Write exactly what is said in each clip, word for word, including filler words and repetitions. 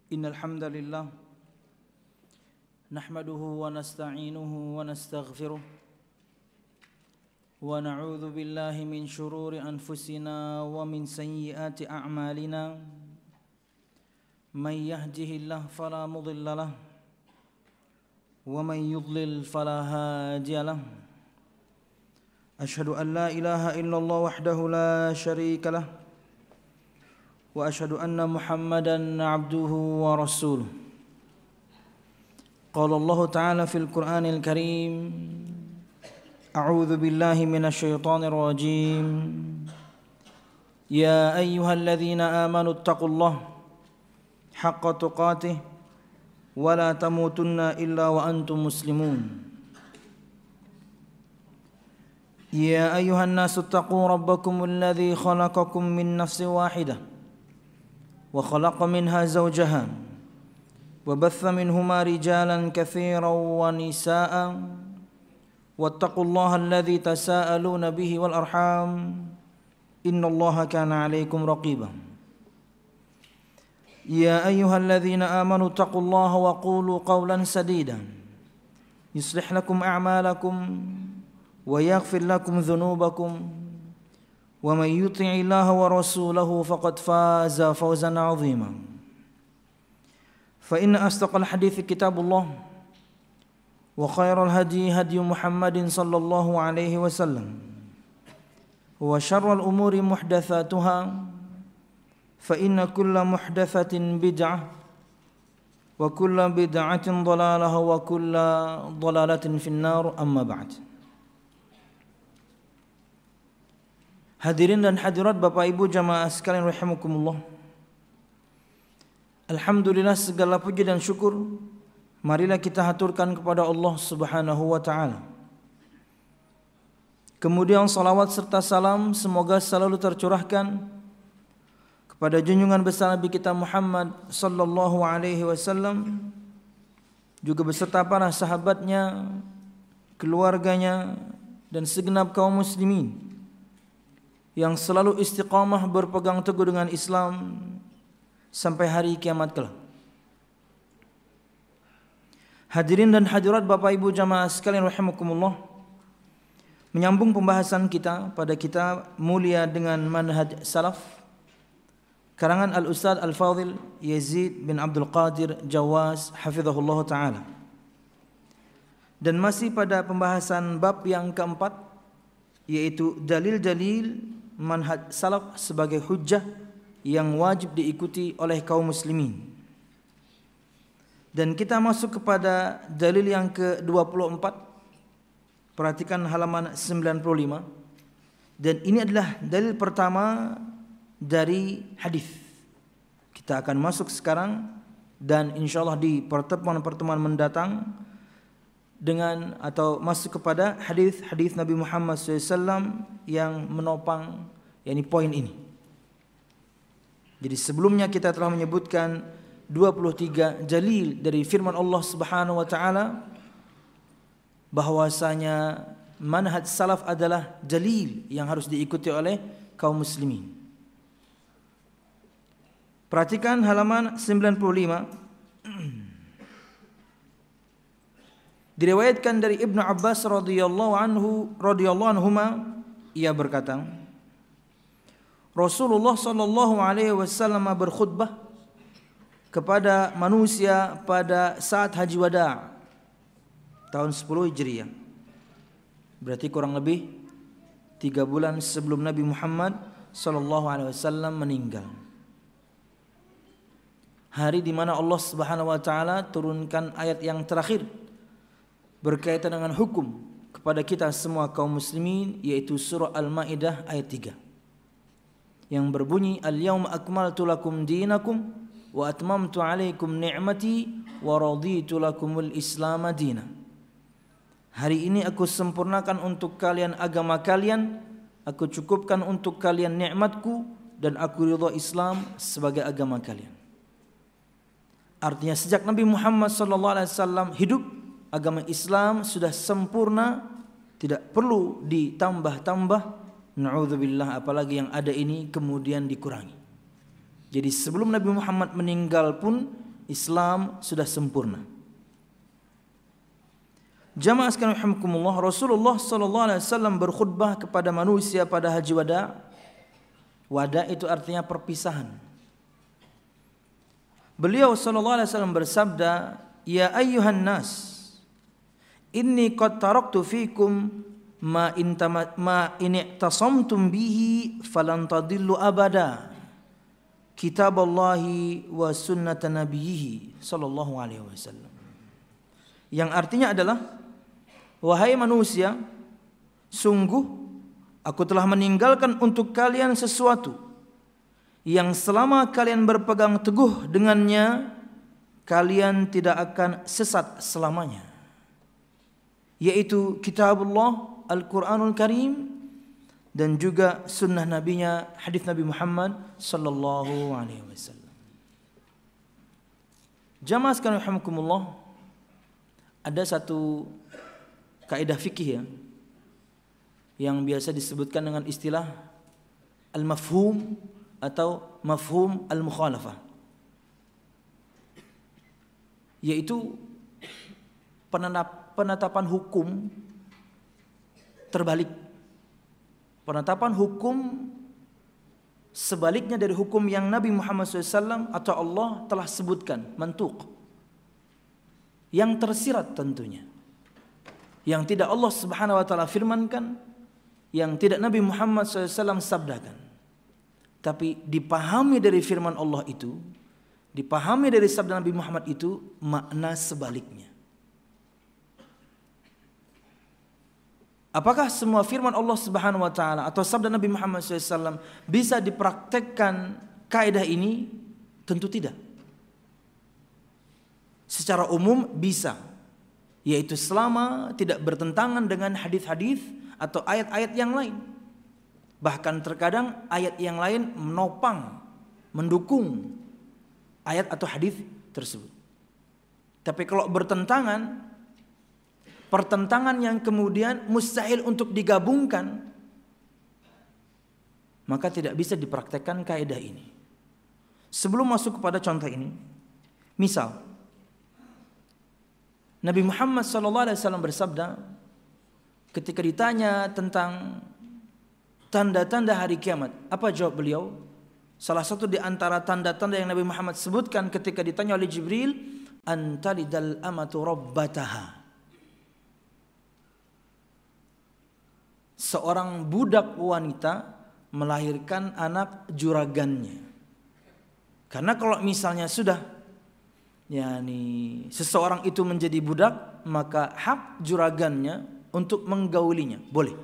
إن الحمد لله نحمده ونستعينه ونستغفره ونعوذ بالله من شرور أنفسنا ومن سيئات أعمالنا من يهده الله فلا مضل له ومن يضلل فلا هادي له أشهد أن لا إله إلا الله وحده لا شريك له وأشهد أن محمدا عبده ورسوله قال الله تعالى في القرآن الكريم أعوذ بالله من الشيطان الرجيم يا أيها الذين آمنوا اتقوا الله حق تقاته ولا تموتن إلا وأنتم مسلمون يا أيها الناس اتقوا ربكم الذي خلقكم من نفس واحدة وخلق منها زوجها وبث منهما رجالا كثيرا ونساء واتقوا الله الذي تساءلون به والأرحام إن الله كان عليكم رقيبا يا أيها الذين آمنوا اتقوا الله وقولوا قولا سديدا يصلح لكم أعمالكم ويغفر لكم ذنوبكم ومن يطع الله ورسوله فقد فاز فوزا عظيما فإن أصدق الحديث كتاب الله وخير الهدي هدي محمد صلى الله عليه وسلم وشر الأمور محدثاتها فإن كل محدثة بدعة وكل بدعة ضلالة وكل ضلالة في النار أما بعد. Hadirin dan hadirat Bapak Ibu jamaah sekalian rahimakumullah. Alhamdulillah segala puji dan syukur marilah kita haturkan kepada Allah Subhanahu wa taala. Kemudian salawat serta salam semoga selalu tercurahkan kepada junjungan besar Nabi kita Muhammad sallallahu alaihi wasallam juga beserta para sahabatnya, keluarganya dan segenap kaum muslimin yang selalu istiqamah berpegang teguh dengan Islam sampai hari kiamat kelak. Hadirin dan hadirat Bapak Ibu jamaah sekalian rahimakumullah, menyambung pembahasan kita pada kitab mulia dengan manhaj salaf karangan Al-Ustaz Al-Fadhil Yazid bin Abdul Qadir Jawaz hafizahullah ta'ala. Dan masih pada pembahasan bab yang keempat, yaitu dalil-dalil manhaj salaf sebagai hujjah yang wajib diikuti oleh kaum muslimin. Dan kita masuk kepada dalil yang ke dua puluh empat. Perhatikan halaman sembilan puluh lima. Dan ini adalah dalil pertama dari hadis. Kita akan masuk sekarang dan insyaallah di pertemuan-pertemuan mendatang dengan atau masuk kepada hadis-hadis Nabi Muhammad shallallahu alaihi wasallam yang menopang yakni poin ini. Jadi sebelumnya kita telah menyebutkan dua puluh tiga dalil dari firman Allah Subhanahu wa taala bahwasanya manhaj salaf adalah dalil yang harus diikuti oleh kaum muslimin. Perhatikan halaman sembilan puluh lima. Diriwayatkan dari Ibnu Abbas radhiyallahu anhu radhiyallahu anhuma, ia berkata, Rasulullah sallallahu alaihi wasallam berkhutbah kepada manusia pada saat Haji Wada tahun sepuluh Hijriah. Berarti kurang lebih tiga bulan sebelum Nabi Muhammad sallallahu alaihi wasallam meninggal. Hari di mana Allah Subhanahu wa taala turunkan ayat yang terakhir berkaitan dengan hukum kepada kita semua kaum muslimin, yaitu surah Al-Maidah ayat tiga yang berbunyi Al-yawma akmaltu lakum dinakum wa atmamtu alaikum ni'mati wa raditu lakumul Islam madina. Hari ini aku sempurnakan untuk kalian agama kalian, aku cukupkan untuk kalian nikmatku, dan aku ridha Islam sebagai agama kalian. Artinya sejak Nabi Muhammad sallallahu alaihi wasallam hidup, agama Islam sudah sempurna, tidak perlu ditambah-tambah. Na'udzubillah, apalagi yang ada ini kemudian dikurangi. Jadi sebelum Nabi Muhammad meninggal pun Islam sudah sempurna. Jamaah sekalian rahimakumullah, Rasulullah sallallahu alaihi wasallam berkhutbah kepada manusia pada haji wada. Wada itu artinya perpisahan. Beliau sallallahu alaihi wasallam bersabda, "Ya ayyuhan nas, inni qad taraktu fikum ma in ma in i'tasamtum bihi falan tadillu abada. Kitaballahi wa sunnata nabiyhi sallallahu alaihi wasallam." Yang artinya adalah, wahai manusia, sungguh aku telah meninggalkan untuk kalian sesuatu yang selama kalian berpegang teguh dengannya, kalian tidak akan sesat selamanya, yaitu kitabullah Al-Quranul Karim dan juga sunnah nabinya, hadis Nabi Muhammad sallallahu alaihi wasallam. Jamaah sekalian rahimakumullah, ada satu kaidah fikih ya, yang biasa disebutkan dengan istilah al-mafhum atau mafhum al-mukhalafah, yaitu penetapan hukum terbalik, penetapan hukum sebaliknya dari hukum yang Nabi Muhammad shallallahu alaihi wasallam atau Allah telah sebutkan, mantuq, yang tersirat tentunya, yang tidak Allah subhanahu wa ta'ala firmankan, yang tidak Nabi Muhammad shallallahu alaihi wasallam sabdakan, tapi dipahami dari firman Allah itu, dipahami dari sabda Nabi Muhammad itu makna sebaliknya. Apakah semua firman Allah subhanahu wa ta'ala atau sabda Nabi Muhammad shallallahu alaihi wasallam bisa dipraktekkan kaidah ini? Tentu tidak. Secara umum bisa, yaitu selama tidak bertentangan dengan hadis-hadis atau ayat-ayat yang lain. Bahkan terkadang ayat yang lain menopang, mendukung ayat atau hadis tersebut. Tapi kalau bertentangan, pertentangan yang kemudian mustahil untuk digabungkan, maka tidak bisa dipraktekkan kaidah ini. Sebelum masuk kepada contoh ini, misal Nabi Muhammad sallallahu alaihi wasallam bersabda ketika ditanya tentang tanda-tanda hari kiamat, apa jawab beliau? Salah satu di antara tanda-tanda yang Nabi Muhammad sebutkan ketika ditanya oleh Jibril, antalidal amatu rabbataha. Seorang budak wanita melahirkan anak juragannya. Karena kalau misalnya sudah yakni seseorang itu menjadi budak, maka hak juragannya untuk menggaulinya boleh.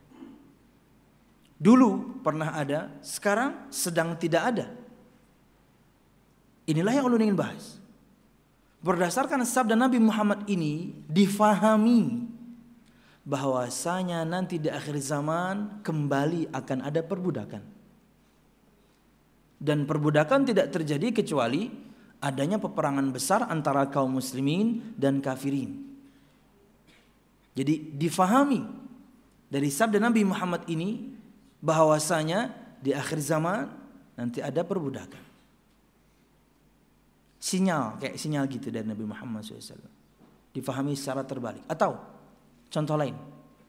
Dulu pernah ada, sekarang sedang tidak ada. Inilah yang ulun ingin bahas. Berdasarkan sabda Nabi Muhammad ini difahami bahwasanya nanti di akhir zaman kembali akan ada perbudakan. Dan perbudakan tidak terjadi kecuali adanya peperangan besar antara kaum muslimin dan kafirin. Jadi difahami dari sabda Nabi Muhammad ini bahwasanya di akhir zaman nanti ada perbudakan. Sinyal, kayak sinyal gitu dari Nabi Muhammad shallallahu alaihi wasallam. Difahami secara terbalik. Atau contoh lain,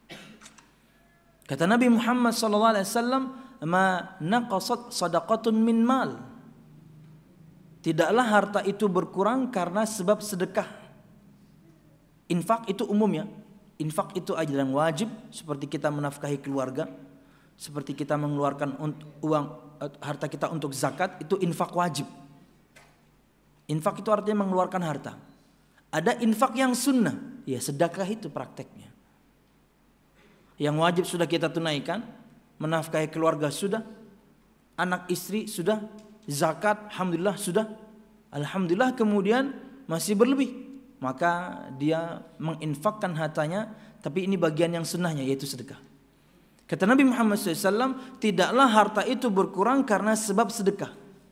kata Nabi Muhammad sallallahu alaihi wasallam, "Ma naqasat sadaqatun min mal." Tidaklah harta itu berkurang karena sebab sedekah. Infak itu umum ya. Infak itu ajaran wajib, seperti kita menafkahi keluarga, seperti kita mengeluarkan uang harta kita untuk zakat, itu infak wajib. Infak itu artinya mengeluarkan harta. Ada infak yang sunnah, ya sedekah itu prakteknya. Yang wajib sudah kita tunaikan, menafkahi keluarga sudah, anak istri sudah, zakat alhamdulillah sudah. Alhamdulillah kemudian masih berlebih, maka dia menginfakkan hartanya, tapi ini bagian yang sunnahnya, yaitu sedekah. Kata Nabi Muhammad shallallahu alaihi wasallam, tidaklah harta itu berkurang karena sebab sedekah.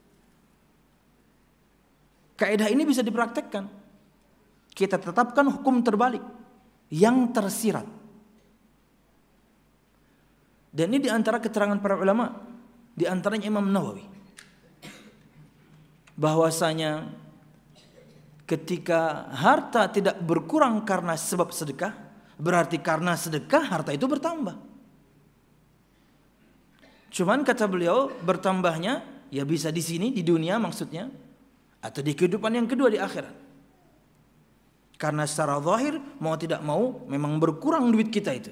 Kaidah ini bisa dipraktekkan. Kita tetapkan hukum terbalik yang tersirat. Dan ini diantara keterangan para ulama, diantaranya Imam Nawawi, bahwasanya Ketika harta tidak berkurang karena sebab sedekah, berarti karena sedekah harta itu bertambah. Cuman kata beliau, bertambahnya ya bisa di sini di dunia maksudnya, atau di kehidupan yang kedua di akhirat. Karena secara zahir mau tidak mau memang berkurang duit kita itu.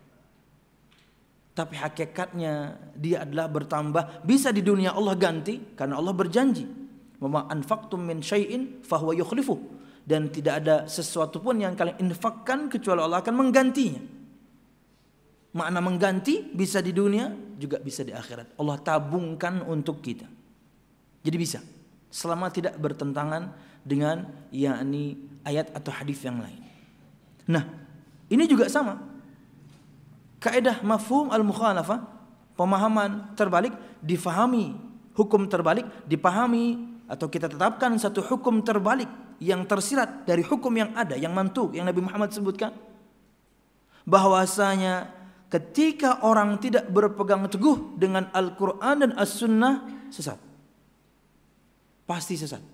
Tapi hakikatnya dia adalah bertambah, bisa di dunia Allah ganti karena Allah berjanji, "Wa ma anfaqtum min syai'in fahuwa yukhlifuh." Dan tidak ada sesuatu pun yang kalian infakkan kecuali Allah akan menggantinya. Makna mengganti bisa di dunia juga bisa di akhirat. Allah tabungkan untuk kita. Jadi bisa selama tidak bertentangan dengan yakni ayat atau hadis yang lain. Nah, ini juga sama. Kaidah mafhum al-mukhalafah, pemahaman terbalik, difahami hukum terbalik, dipahami atau kita tetapkan satu hukum terbalik yang tersirat dari hukum yang ada, yang mantuk, yang Nabi Muhammad sebutkan. Bahwasanya ketika orang tidak berpegang teguh dengan Al-Quran dan As-Sunnah, sesat. Pasti sesat.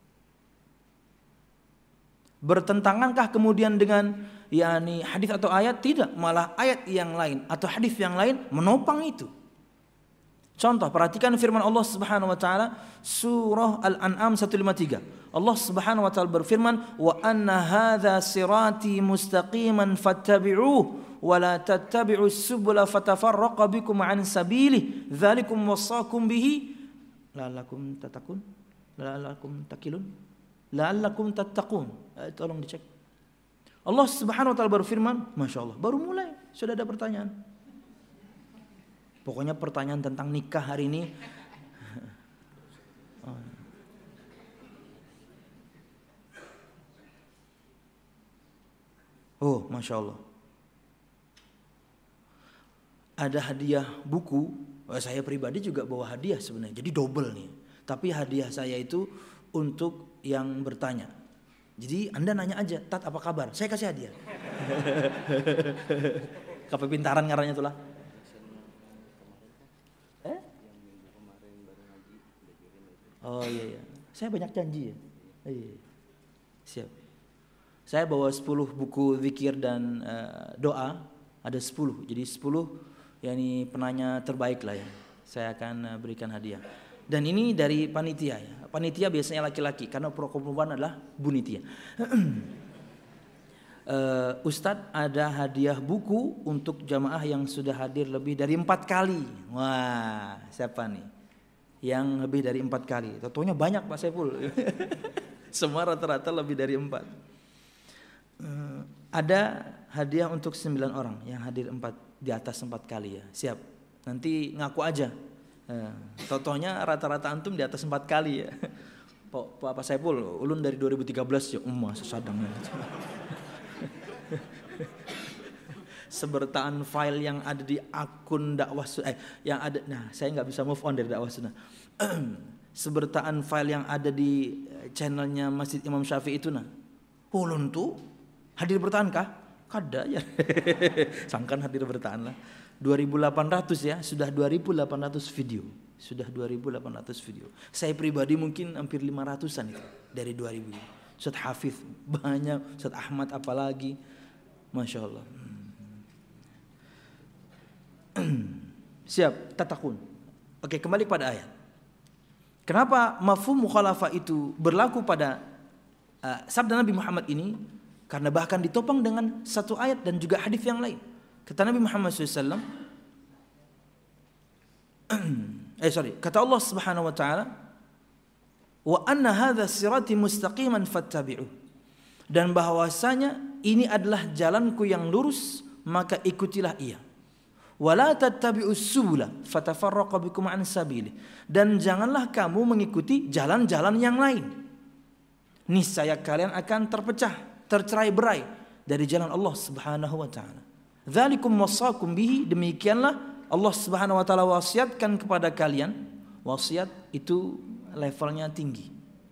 Bertentangankah kemudian dengan yakni hadis atau ayat? Tidak, malah ayat yang lain atau hadis yang lain menopang itu. Contoh, perhatikan firman Allah Subhanahu wa taala surah Al-An'am seratus lima puluh tiga. Allah Subhanahu wa taala berfirman, "Wa anna hadza sirati mustaqiman fattabi'uhu wa la tattabi'us subula fatafarraqa bikum 'an sabilihi dzalikum wasaqum bihi la'allakum tattaqun la'allakum taqilun la'allakum tattaqun." Eh, tolong dicek. Allah Subhanahu wa taala berfirman, Masya Allah, baru mulai sudah ada pertanyaan. Pokoknya pertanyaan tentang nikah hari ini. Oh, Masya Allah. Ada hadiah buku. Saya pribadi juga bawa hadiah sebenarnya. Jadi double nih. Tapi hadiah saya itu untuk yang bertanya. Jadi Anda nanya aja, Tat apa kabar? Saya kasih hadiah. Kepintaran ngarannya itulah. Eh? Oh iya iya. Saya banyak janji ya. Iya. Siap. Saya bawa sepuluh buku zikir dan uh, doa, ada sepuluh. Jadi sepuluh yakni penanya terbaik lah ya. Saya akan uh, berikan hadiah. Dan ini dari panitia ya. Panitia biasanya laki-laki karena perempuan adalah bunitia. uh, Ustadz ada hadiah buku untuk jamaah yang sudah hadir lebih dari empat kali. Wah, siapa nih? Yang lebih dari empat kali. Tentunya banyak Pak Saiful. Semua rata-rata lebih dari empat. Uh, ada hadiah untuk sembilan orang yang hadir empat di atas empat kali ya. Siap. Nanti ngaku aja. Uh, Totonya rata-rata antum di atas empat kali ya. Pak Pak Saiful, ulun dari dua ribu tiga belas ya, umma sesadang. Sebertaan file yang ada di akun dakwah eh yang ada, nah saya nggak bisa move on dari dakwah sunnah. Sebertaan file yang ada di channelnya Masjid Imam Syafi'i itu nah. Ulun tuh hadir bertahan kah? Kada ya. Sangkan hadir bertahan lah. dua ribu delapan ratus ya, sudah dua ribu delapan ratus video. Sudah dua ribu delapan ratus video. Saya pribadi mungkin hampir lima ratusan itu dari dua ribu. Ustaz Hafiz banyak, Ustaz Ahmad apalagi. Masya Allah. Siap, tatakun. Oke, kembali pada ayat. Kenapa mafhum mukhalafah itu berlaku pada uh, sabda Nabi Muhammad ini? Karena bahkan ditopang dengan satu ayat dan juga hadis yang lain. Kata Nabi Muhammad shallallahu alaihi wasallam, eh sorry, kata Allah Subhanahu Wa Taala, wa anna hadza sirati mustaqiman fattabi'u, dan bahwasanya ini adalah jalanku yang lurus, maka ikutilah ia. Wala tattabi'us subula fatafarraqa bikum an sabili, dan janganlah kamu mengikuti jalan-jalan yang lain. Niscaya kalian akan terpecah, tercerai-berai dari jalan Allah Subhanahu wa taala. Dzalikum wasaqum bihi, demikianlah Allah Subhanahu wa taala wasiatkan kepada kalian. Wasiat itu levelnya tinggi.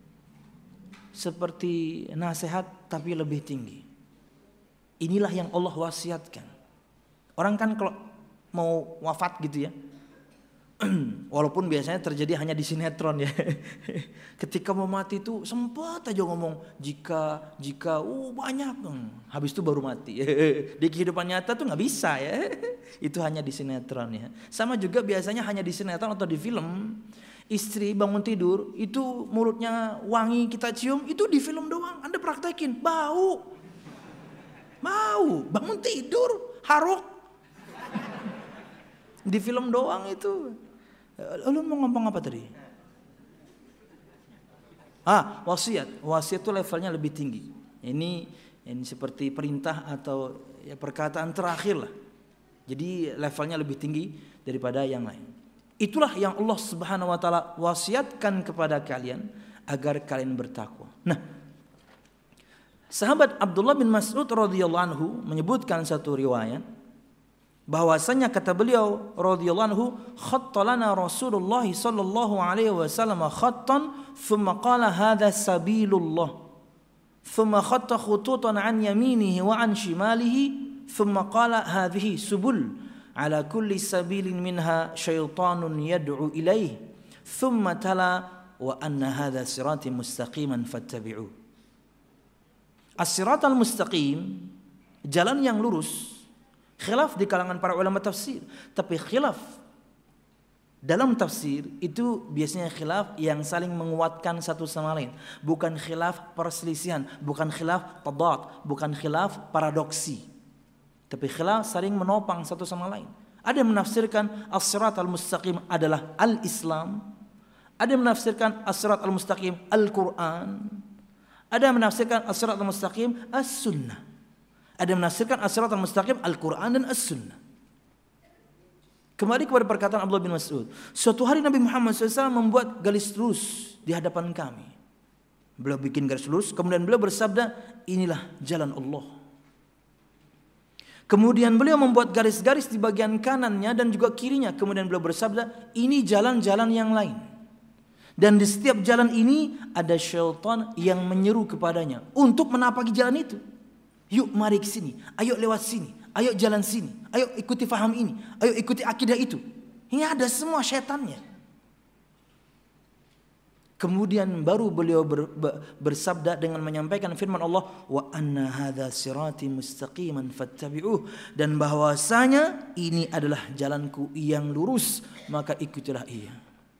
Seperti nasihat tapi lebih tinggi. Inilah yang Allah wasiatkan. Orang kan kalau mau wafat gitu ya, Walaupun biasanya terjadi hanya di sinetron ya. Ketika mau mati itu sempat aja ngomong jika jika uh banyak, habis itu baru mati. Di kehidupan nyata tuh nggak bisa ya. Itu hanya di sinetron ya. Sama juga biasanya hanya di sinetron atau di film. Istri bangun tidur itu mulutnya wangi kita cium, itu di film doang. Anda praktekin bau, bau bangun tidur haruk. Di film doang itu. Lu mau ngomong apa tadi? Ah, wasiat. Wasiat itu levelnya lebih tinggi. Ini ini seperti perintah atau ya perkataan terakhir lah. Jadi levelnya lebih tinggi daripada yang lain. Itulah yang Allah Subhanahu wa taala wasiatkan kepada kalian agar kalian bertakwa. Nah, sahabat Abdullah bin Mas'ud radhiyallahu anhu menyebutkan satu riwayat bahwasanya kata beliau radhiyallahu anhu, khattalana Rasulullah sallallahu alaihi wasallam khattan thumma qala hadha sabilullah thumma khatta khututan an yaminihi wa an shimalihi thumma qala hadhihi subul ala kulli sabilin minha syaitanun yad'u ilaih thumma tala wa anna hadha sirati mustaqiman fattabi'u. As-siratal mustaqim, jalan yang lurus. Khilaf di kalangan para ulama tafsir, tapi khilaf dalam tafsir itu biasanya khilaf yang saling menguatkan satu sama lain, bukan khilaf perselisihan, bukan khilaf tadad, bukan khilaf paradoksi, tapi khilaf saling menopang satu sama lain. Ada yang menafsirkan as-siratal mustaqim adalah al-Islam, ada yang menafsirkan as-siratal mustaqim al-Quran, ada yang menafsirkan as-siratal mustaqim as-sunnah. Ada yang menafsirkan as-siratal mustaqim Al-Quran dan As-Sunnah. Kembali kepada perkataan Abdullah bin Mas'ud. Suatu hari Nabi Muhammad shallallahu alaihi wasallam membuat garis lurus di hadapan kami. Beliau bikin garis lurus, kemudian beliau bersabda, inilah jalan Allah. Kemudian beliau membuat garis-garis di bagian kanannya dan juga kirinya. Kemudian beliau bersabda, ini jalan-jalan yang lain. Dan di setiap jalan ini ada syaitan yang menyeru kepadanya untuk menapaki jalan itu. Yuk mari ke sini, ayo lewat sini, ayo jalan sini, ayo ikuti faham ini, ayo ikuti akidah itu. Ini ada semua syaitannya. Kemudian baru beliau ber, ber, bersabda dengan menyampaikan firman Allah, wa anna hadza sirati mustaqiman fattabi'uh, dan bahwasanya ini adalah jalanku yang lurus, maka ikutilah ia.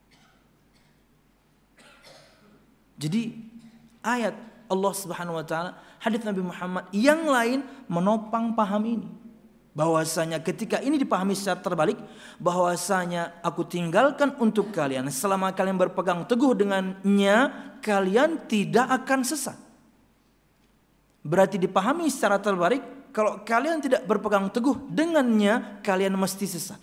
Jadi ayat Allah Subhanahu wa taala, hadits Nabi Muhammad yang lain menopang paham ini. Bahwasanya ketika ini dipahami secara terbalik, bahwasanya aku tinggalkan untuk kalian selama kalian berpegang teguh dengannya, kalian tidak akan sesat. Berarti dipahami secara terbalik, kalau kalian tidak berpegang teguh dengannya, kalian mesti sesat.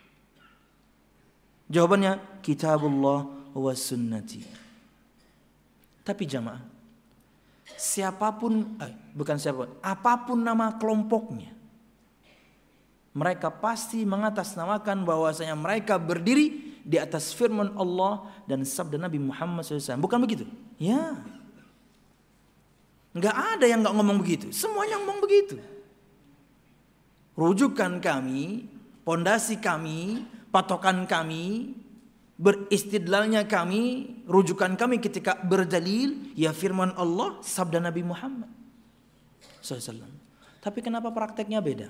Jawabannya kitabullah wa sunnati. Tapi jamaah, siapapun, eh, bukan siapapun, apapun nama kelompoknya, mereka pasti mengatasnamakan bahwasanya mereka berdiri di atas firman Allah dan sabda Nabi Muhammad shallallahu alaihi wasallam. Bukan begitu? Ya, nggak ada yang nggak ngomong begitu. Semuanya ngomong begitu. Rujukan kami, pondasi kami, patokan kami, beristidlalnya kami, rujukan kami ketika berdalil, ya firman Allah, sabda Nabi Muhammad shallallahu alaihi wasallam. Tapi kenapa prakteknya beda?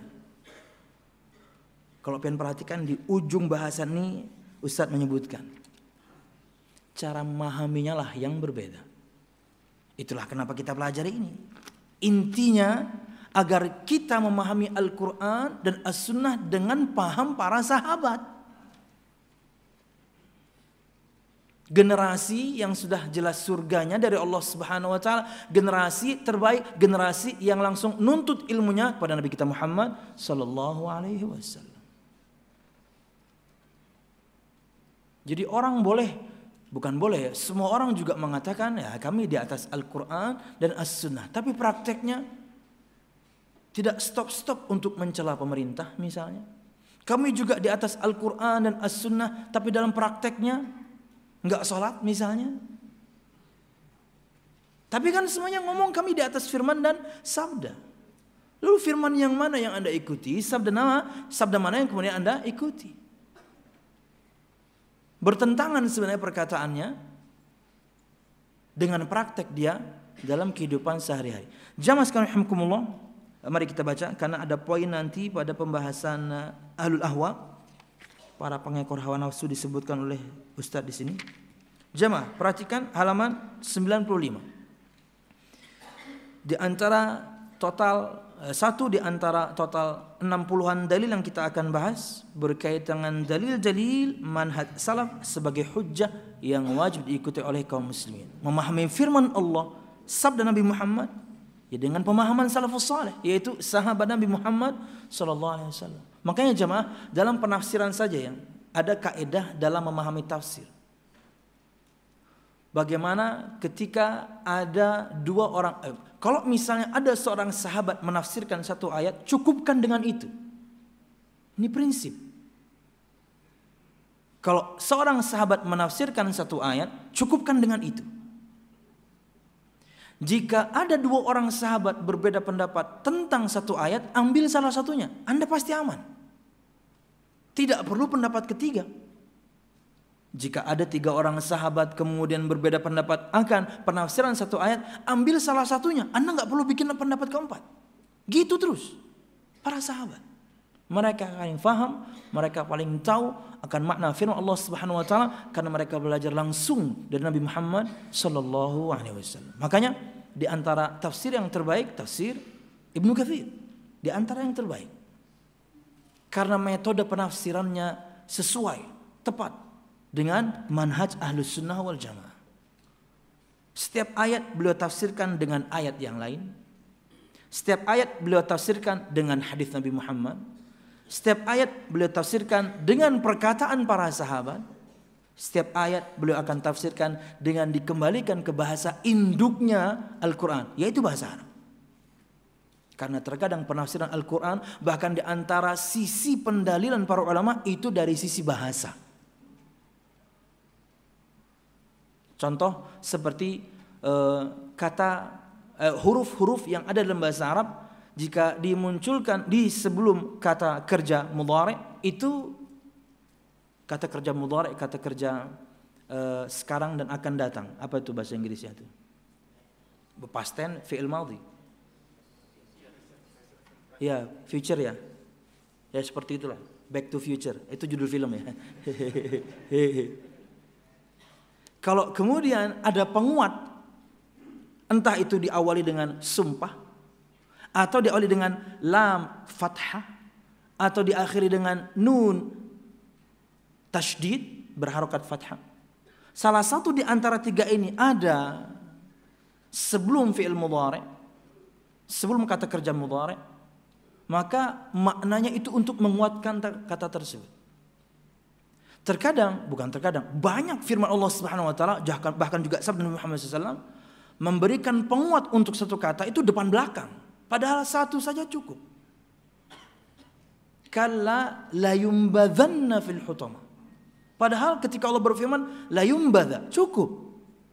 Kalau pengen perhatikan di ujung bahasan ini, Ustadz menyebutkan cara memahaminya lah yang berbeda. Itulah kenapa kita pelajari ini. Intinya agar kita memahami Al-Quran dan As-Sunnah dengan paham para sahabat. Generasi yang sudah jelas surganya dari Allah Subhanahu wa taala, generasi terbaik, generasi yang langsung nuntut ilmunya kepada Nabi kita Muhammad sallallahu alaihi wasallam. Jadi orang boleh, bukan boleh ya, semua orang juga mengatakan ya kami di atas Al-Quran dan As-Sunnah. Tapi prakteknya tidak stop-stop untuk mencela pemerintah misalnya. Kami juga di atas Al-Quran dan As-Sunnah, tapi dalam prakteknya enggak sholat misalnya. Tapi kan semuanya ngomong kami di atas firman dan sabda. Lalu firman yang mana yang Anda ikuti? Sabda nama, sabda mana yang kemudian Anda ikuti? bertentangan sebenarnya perkataannya dengan praktek dia dalam kehidupan sehari-hari. Jamaah sekalian rahimakumullah, mari kita baca karena ada poin nanti pada pembahasan ahlul ahwa, para pengekor hawa nafsu disebutkan oleh Ustaz di sini. Jamaah, perhatikan halaman sembilan puluh lima. Di antara total satu di antara total enam puluhan dalil yang kita akan bahas berkaitan dengan dalil-dalil manhaj salaf sebagai hujjah yang wajib diikuti oleh kaum muslimin. Memahami firman Allah, sabda Nabi Muhammad ya dengan pemahaman salafus saleh, yaitu sahabat Nabi Muhammad sallallahu alaihi wasallam. Makanya jemaah, dalam penafsiran saja yang ada kaidah dalam memahami tafsir. Bagaimana ketika ada dua orang, eh, kalau misalnya ada seorang sahabat menafsirkan satu ayat, cukupkan dengan itu. Ini prinsip. Kalau seorang sahabat menafsirkan satu ayat, cukupkan dengan itu. Jika ada dua orang sahabat berbeda pendapat tentang satu ayat, ambil salah satunya, Anda pasti aman. Tidak perlu pendapat ketiga. Jika ada tiga orang sahabat kemudian berbeda pendapat akan penafsiran satu ayat, ambil salah satunya. Anda nggak perlu bikin pendapat keempat. Gitu terus. Para sahabat, mereka paling faham, mereka paling tahu akan makna firman Allah Subhanahu wa taala karena mereka belajar langsung dari Nabi Muhammad sallallahu alaihi wasallam. Makanya di antara tafsir yang terbaik tafsir Ibnu Katsir. Di antara yang terbaik. Karena metode penafsirannya sesuai, tepat dengan manhaj ahlus sunnah wal jamaah. Setiap ayat beliau tafsirkan dengan ayat yang lain. Setiap ayat beliau tafsirkan dengan hadis Nabi Muhammad. Setiap ayat beliau tafsirkan dengan perkataan para sahabat. Setiap ayat beliau akan tafsirkan dengan dikembalikan ke bahasa induknya Al-Quran, yaitu bahasa Arab. Karena terkadang penafsiran Al-Quran bahkan di antara sisi pendalilan para ulama itu dari sisi bahasa. Contoh seperti uh, kata uh, huruf-huruf yang ada dalam bahasa Arab jika dimunculkan di sebelum kata kerja mudhari, itu kata kerja mudhari, kata kerja uh, sekarang dan akan datang. Apa itu bahasa Inggrisnya itu? Past tense, fi'il madhi. Ya, future ya. Ya seperti itulah. Back to Future. Itu judul film ya. Kalau kemudian ada penguat, entah itu diawali dengan sumpah, atau diawali dengan lam fathah, atau diakhiri dengan nun tasydid berharokat fathah. Salah satu di antara tiga ini ada sebelum fi'il mudhari, sebelum kata kerja mudhari, maka maknanya itu untuk menguatkan kata tersebut. Terkadang, bukan terkadang, banyak firman Allah Subhanahu wa taala, bahkan juga sabda Nabi Muhammad shallallahu alaihi wasallam memberikan penguat untuk satu kata itu depan belakang, padahal satu saja cukup. Kalla la yumbadhanna fil hutama. Padahal ketika Allah berfirman la yumbadha, cukup.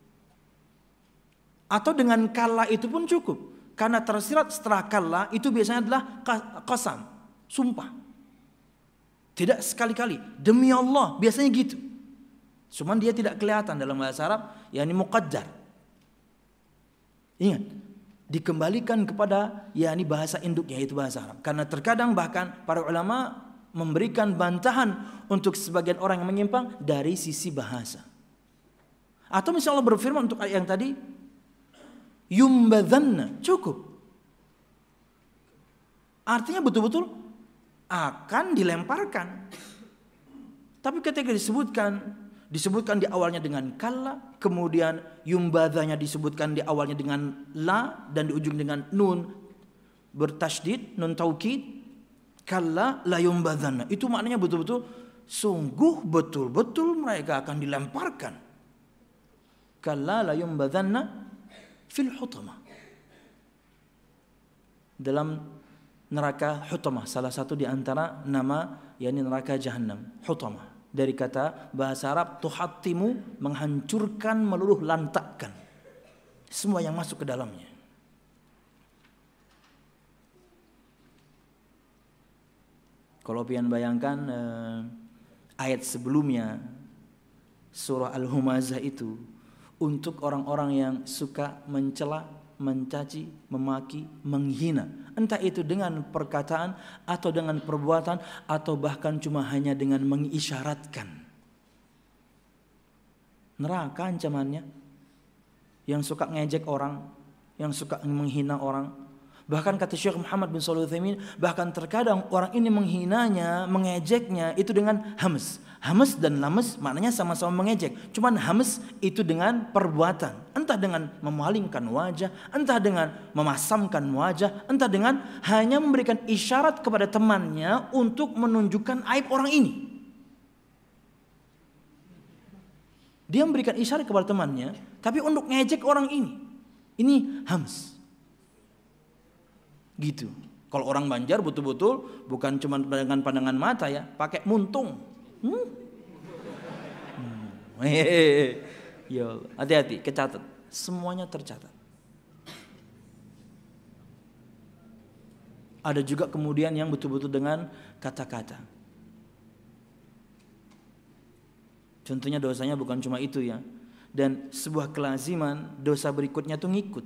Atau dengan kalla itu pun cukup. Karena tersirat setelah kalla itu biasanya adalah qasam, sumpah. Tidak sekali-kali, demi Allah, biasanya gitu. Cuman dia tidak kelihatan dalam bahasa Arab, yakni muqaddar. Ingat, dikembalikan kepada yakni bahasa induknya, yaitu bahasa Arab. Karena terkadang bahkan para ulama memberikan bantahan untuk sebagian orang yang menyimpang dari sisi bahasa. Atau misalnya Allah berfirman untuk ayat yang tadi, yumbadhanna, cukup. Artinya betul-betul akan dilemparkan. Tapi ketika disebutkan, disebutkan di awalnya dengan kalla, kemudian yumbadhanya disebutkan di awalnya dengan la dan di ujung dengan nun bertasydid, nun taukid, kalla la yumbadhanna. Itu maknanya betul-betul sungguh betul-betul mereka akan dilemparkan. Kalla la yumbadhanna fil hutama. Dalam neraka Hutamah, salah satu di antara nama yakni neraka Jahannam, Hutamah. Dari kata bahasa Arab tuhattimu, menghancurkan, meluluh lantakkan semua yang masuk ke dalamnya. Kalau pian bayangkan eh, ayat sebelumnya surah Al-Humazah itu untuk orang-orang yang suka mencela, mencaci, memaki, menghina. Entah itu dengan perkataan atau dengan perbuatan atau bahkan cuma hanya dengan mengisyaratkan. Neraka ancamannya. Yang suka ngejek orang, yang suka menghina orang. Bahkan kata Syekh Muhammad bin Shalih Al-Utsaimin, bahkan terkadang orang ini menghinanya, mengejeknya itu dengan hams. Hams dan lames maknanya sama-sama mengejek. Cuman hams itu dengan perbuatan. Entah dengan memalingkan wajah, entah dengan memasamkan wajah, entah dengan hanya memberikan isyarat kepada temannya untuk menunjukkan aib orang ini. Dia memberikan isyarat kepada temannya, tapi untuk ngejek orang ini. Ini hams. Gitu. Kalau orang Banjar betul-betul bukan cuma dengan pandangan mata ya, pakai muntung. Hmm? Hmm. Yo, hati-hati, kecatat. Semuanya tercatat. Ada juga kemudian yang betul-betul dengan kata-kata. Contohnya dosanya bukan cuma itu ya. Dan sebuah kelaziman dosa berikutnya tuh ngikut.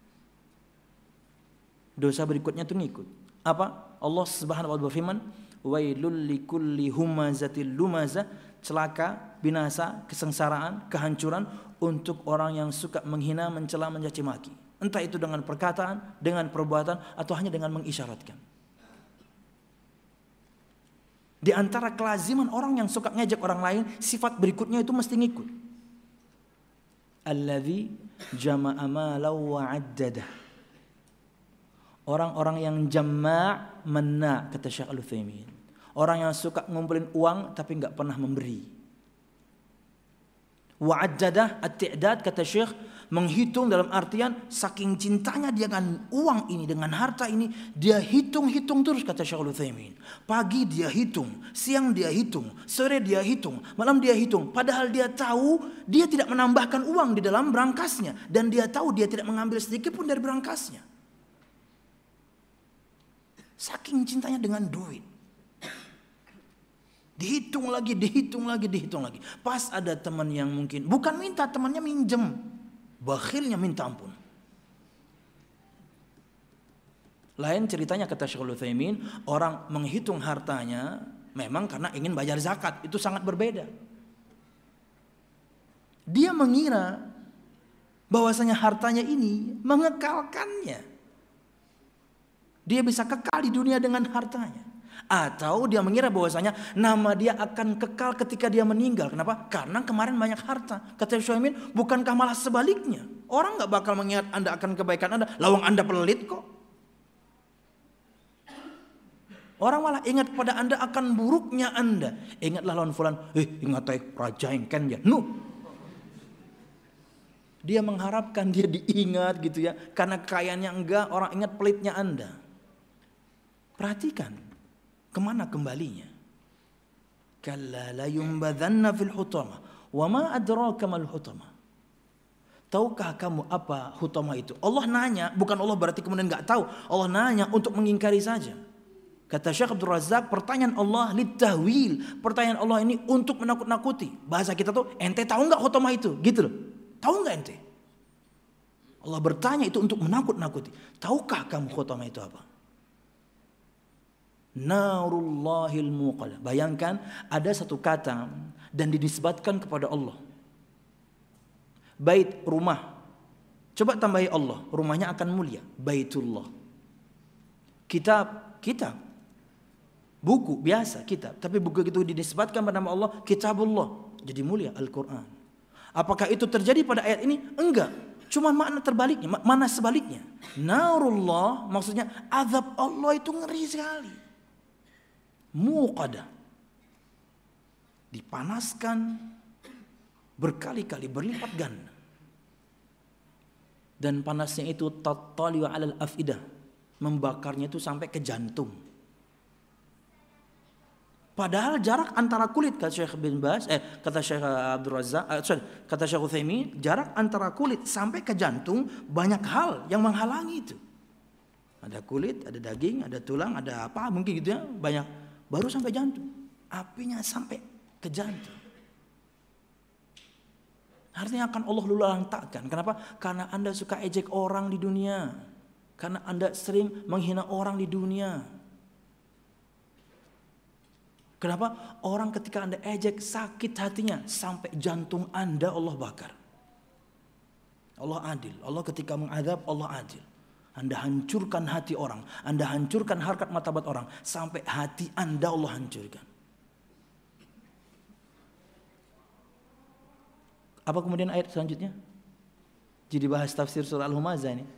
Dosa berikutnya tuh ngikut. Apa? Allah Subhanahu wa taala berfirman, wailul likulli humazatil lumazah, celaka, binasa, kesengsaraan, kehancuran untuk orang yang suka menghina, mencela, mencaci maki. Entah itu dengan perkataan, dengan perbuatan atau hanya dengan mengisyaratkan. Di antara kelaziman orang yang suka ngejek orang lain, sifat berikutnya itu mesti ngikut. Alladzi jama'a malan wa 'addadah. Orang-orang yang jama' mena, kata Syekh Al-Utsaimin. Orang yang suka ngumpulin uang tapi enggak pernah memberi. Wa'addadah, at-ti'dad, kata Syekh, menghitung dalam artian saking cintanya dia dengan uang ini, dengan harta ini, dia hitung-hitung terus, kata Syekh Al-Utsaimin. Pagi dia hitung, siang dia hitung, sore dia hitung, malam dia hitung. Padahal dia tahu dia tidak menambahkan uang di dalam berangkasnya. Dan dia tahu dia tidak mengambil sedikit pun dari berangkasnya. Saking cintanya dengan duit. Dihitung lagi, dihitung lagi, dihitung lagi. Pas ada teman yang mungkin bukan minta, temannya minjem. Bakhilnya minta ampun. Lain ceritanya kata Syekh Al-Utsaimin, orang menghitung hartanya memang karena ingin bayar zakat. Itu sangat berbeda. Dia mengira bahwasanya hartanya ini mengekalkannya. Dia bisa kekal di dunia dengan hartanya. Atau dia mengira bahwasanya nama dia akan kekal ketika dia meninggal. Kenapa? Karena kemarin banyak harta. Kata Syaimin, bukankah malah sebaliknya? Orang gak bakal mengingat Anda akan kebaikan Anda. Lawang Anda pelit kok. Orang malah ingat pada Anda akan buruknya Anda. Ingatlah lawan fulan. Eh ingat eh raja yang kan ya. No. Dia mengharapkan dia diingat gitu ya. Karena kekayaannya enggak, orang ingat pelitnya Anda. Perhatikan kemana kembalinya. Kalla la yumbadhanna fil hutama wa ma adraka mal hutama. Tahukah kamu apa hutama itu? Allah nanya, bukan Allah berarti kemudian enggak tahu. Allah nanya untuk mengingkari saja. Kata Syekh Abdul Razak, pertanyaan Allah litahwil. Pertanyaan Allah ini untuk menakut-nakuti. Bahasa kita tuh, ente tahu enggak hutama itu? Gitu loh. Tahu enggak ente? Allah bertanya itu untuk menakut-nakuti. Tahukah kamu hutama itu apa? Narullahil muqadah. Bayangkan ada satu kata dan dinisbatkan kepada Allah. Bait, rumah. Coba tambahi Allah, rumahnya akan mulia. Baitullah. Kitab, kitab. Buku biasa, kitab. Tapi buku itu dinisbatkan pada nama Allah, kitabullah. Jadi mulia Al-Quran. Apakah itu terjadi pada ayat ini? Enggak. Cuma makna terbaliknya, mana sebaliknya. Narullah maksudnya azab Allah itu ngeri sekali. Muqadah. Dipanaskan berkali-kali, berlipat ganda. Dan panasnya itu tattaliu alal afidah, membakarnya itu sampai ke jantung. Padahal jarak antara kulit, kata Syekh bin Baz, eh kata Syekh Abdul Razak, eh, sorry, kata Syekh Utsaimin, jarak antara kulit sampai ke jantung banyak hal yang menghalangi itu. Ada kulit, ada daging, ada tulang, ada apa mungkin gitu ya, banyak. Baru sampai jantung, apinya sampai ke jantung. Artinya akan Allah luluh lantakkan. Kenapa? Karena Anda suka ejek orang di dunia. Karena Anda sering menghina orang di dunia. Kenapa? Orang ketika Anda ejek sakit hatinya. Sampai jantung Anda Allah bakar. Allah adil. Allah ketika mengadab Allah adil. Anda hancurkan hati orang. Anda hancurkan harkat martabat orang. Sampai hati Anda Allah hancurkan. Apa kemudian ayat selanjutnya? Jadi bahas tafsir surah Al-Humazah ini.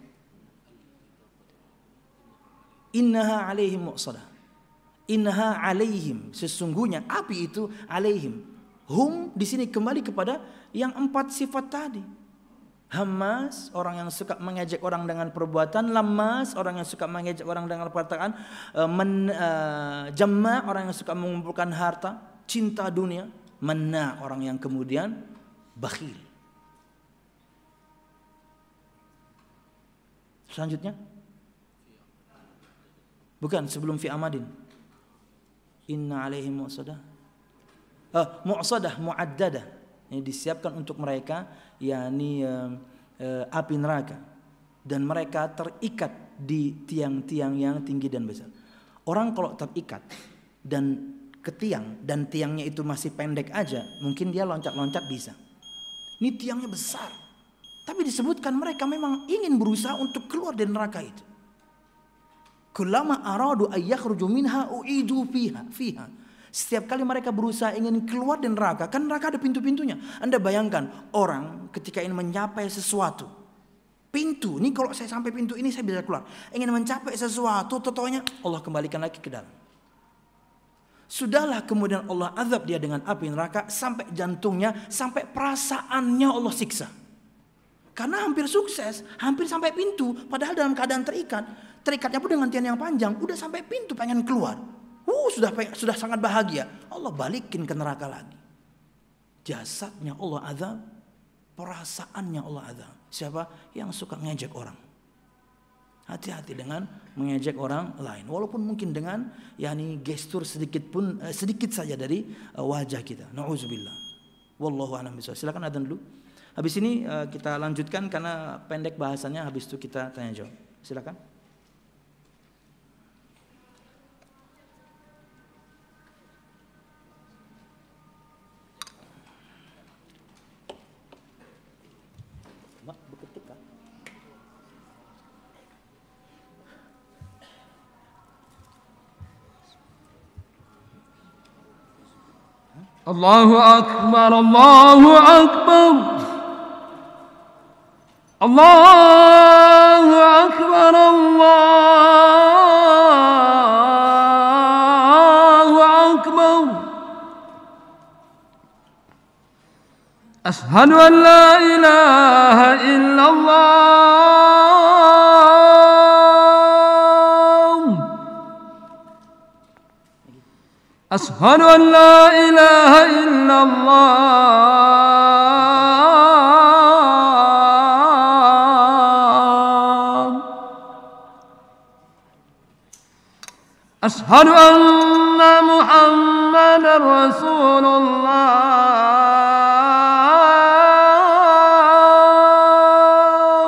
Innaha alaihim muqsadah. Innaha alaihim, sesungguhnya api itu alaihim. Hum di sini kembali kepada yang empat sifat tadi. Hamas, orang yang suka mengejek orang dengan perbuatan. Lamas, orang yang suka mengejek orang dengan perkataan. Men, uh, Jamma, orang yang suka mengumpulkan harta. Cinta dunia. Manna, orang yang kemudian bakhil. Selanjutnya, bukan sebelum fi amadin. Inna alaihim mu'sadah. Uh, mu'sadah, mu'addadah. Ini disiapkan untuk mereka, yakni uh, uh, api neraka, dan mereka terikat di tiang-tiang yang tinggi dan besar. Orang kalau terikat dan ke tiang dan tiangnya itu masih pendek aja, mungkin dia loncat-loncat bisa. Ini tiangnya besar, tapi disebutkan mereka memang ingin berusaha untuk keluar dari neraka itu. Kullama aradu ayyakhruju minha u'idu fiha fiha. Setiap kali mereka berusaha ingin keluar dari neraka, kan neraka ada pintu-pintunya. Anda bayangkan orang ketika ingin mencapai sesuatu, pintu, ini kalau saya sampai pintu ini saya bisa keluar. Ingin mencapai sesuatu, totonya Allah kembalikan lagi ke dalam. Sudahlah kemudian Allah azab dia dengan api neraka sampai jantungnya, sampai perasaannya Allah siksa. Karena hampir sukses, hampir sampai pintu, padahal dalam keadaan terikat. Terikatnya pun dengan tiang yang panjang, udah sampai pintu pengen keluar. Uh, sudah sudah sangat bahagia. Allah balikin ke neraka lagi. Jasadnya Allah azab, perasaannya Allah azab. Siapa? Yang suka ngejek orang. Hati-hati dengan mengejek orang lain, walaupun mungkin dengan yakni gestur sedikit pun eh, sedikit saja dari uh, wajah kita. Nauzubillah. Wallahu a'lam bishawab. Silakan adzan dulu. Habis ini uh, kita lanjutkan karena pendek bahasannya, habis itu kita tanya jawab. Silakan. Allahu Akbar, Allahu Akbar, Allahu Akbar, Allahu Akbar. Ashhadu an la ilaha illallah. أشهد أن لا إله إلا الله أشهد أن محمدا رسول الله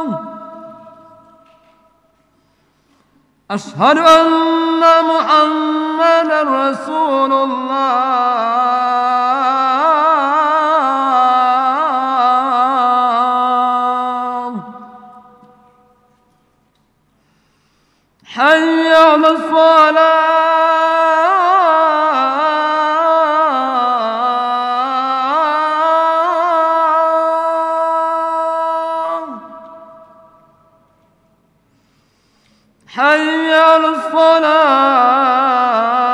أشهد أن محمدا رسول الله حي على الصلاة حي على الصلاة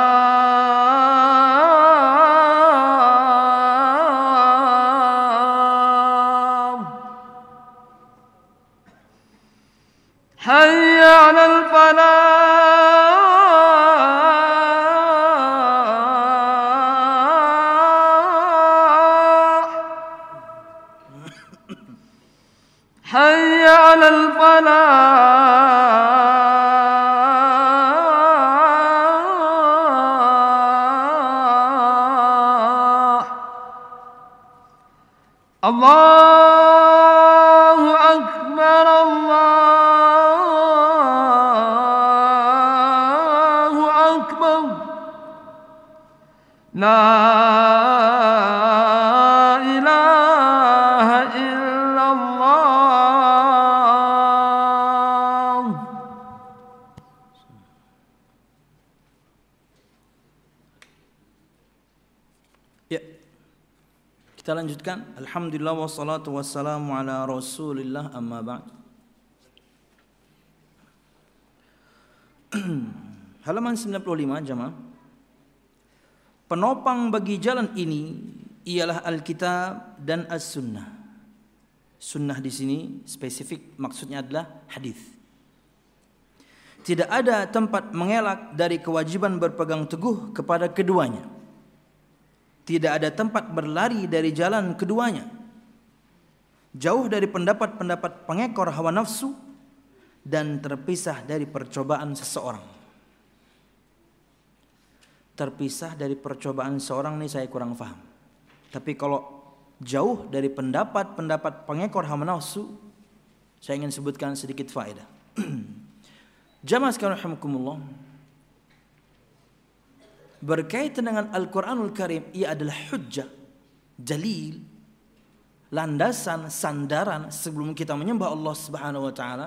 حي على الفلاح حي على الفلاح الله La ilaha illallah. Ya, kita lanjutkan. Alhamdulillah wassalatu wassalamu ala rasulillah amma ba'd. Halaman sembilan puluh lima jamaah. Penopang bagi jalan ini ialah Alkitab dan As-Sunnah. Sunnah di sini spesifik maksudnya adalah hadis. Tidak ada tempat mengelak dari kewajiban berpegang teguh kepada keduanya. Tidak ada tempat berlari dari jalan keduanya. Jauh dari pendapat-pendapat pengekor hawa nafsu dan terpisah dari percobaan seseorang. Terpisah dari percobaan seorang ini saya kurang paham. Tapi kalau jauh dari pendapat-pendapat pengekor hawa nafsu, saya ingin sebutkan sedikit faedah. Jamaah sekalian rahimakumullah, berkaitan dengan Al-Quranul Karim, ia adalah hujjah, dalil, landasan, sandaran sebelum kita menyembah Allah Subhanahu wa taala.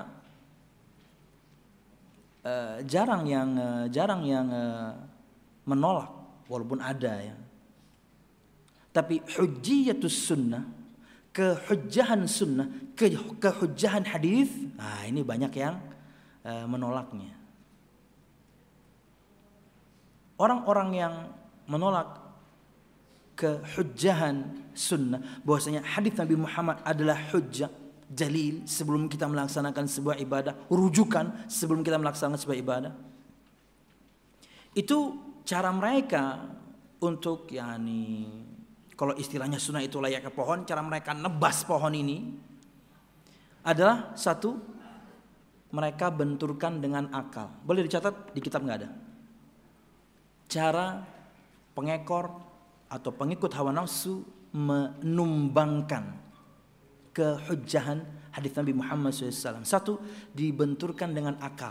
Uh, jarang yang uh, jarang yang uh, menolak, walaupun ada ya. Tapi hujjiyatus sunnah, kehujjahan sunnah, ke, kehujjahan hadis, nah ini banyak yang uh, menolaknya. Orang-orang yang menolak kehujjahan sunnah, bahwasanya hadis Nabi Muhammad adalah hujjah, dalil sebelum kita melaksanakan sebuah ibadah, rujukan sebelum kita melaksanakan sebuah ibadah. Itu cara mereka untuk, yakni kalau istilahnya sunnah itu layaknya pohon, cara mereka nebas pohon ini adalah satu, mereka benturkan dengan akal. Boleh dicatat di kitab nggak ada. Cara pengekor atau pengikut hawa nafsu menumbangkan kehujjahan hadis Nabi Muhammad shallallahu alaihi wasallam. Satu, dibenturkan dengan akal.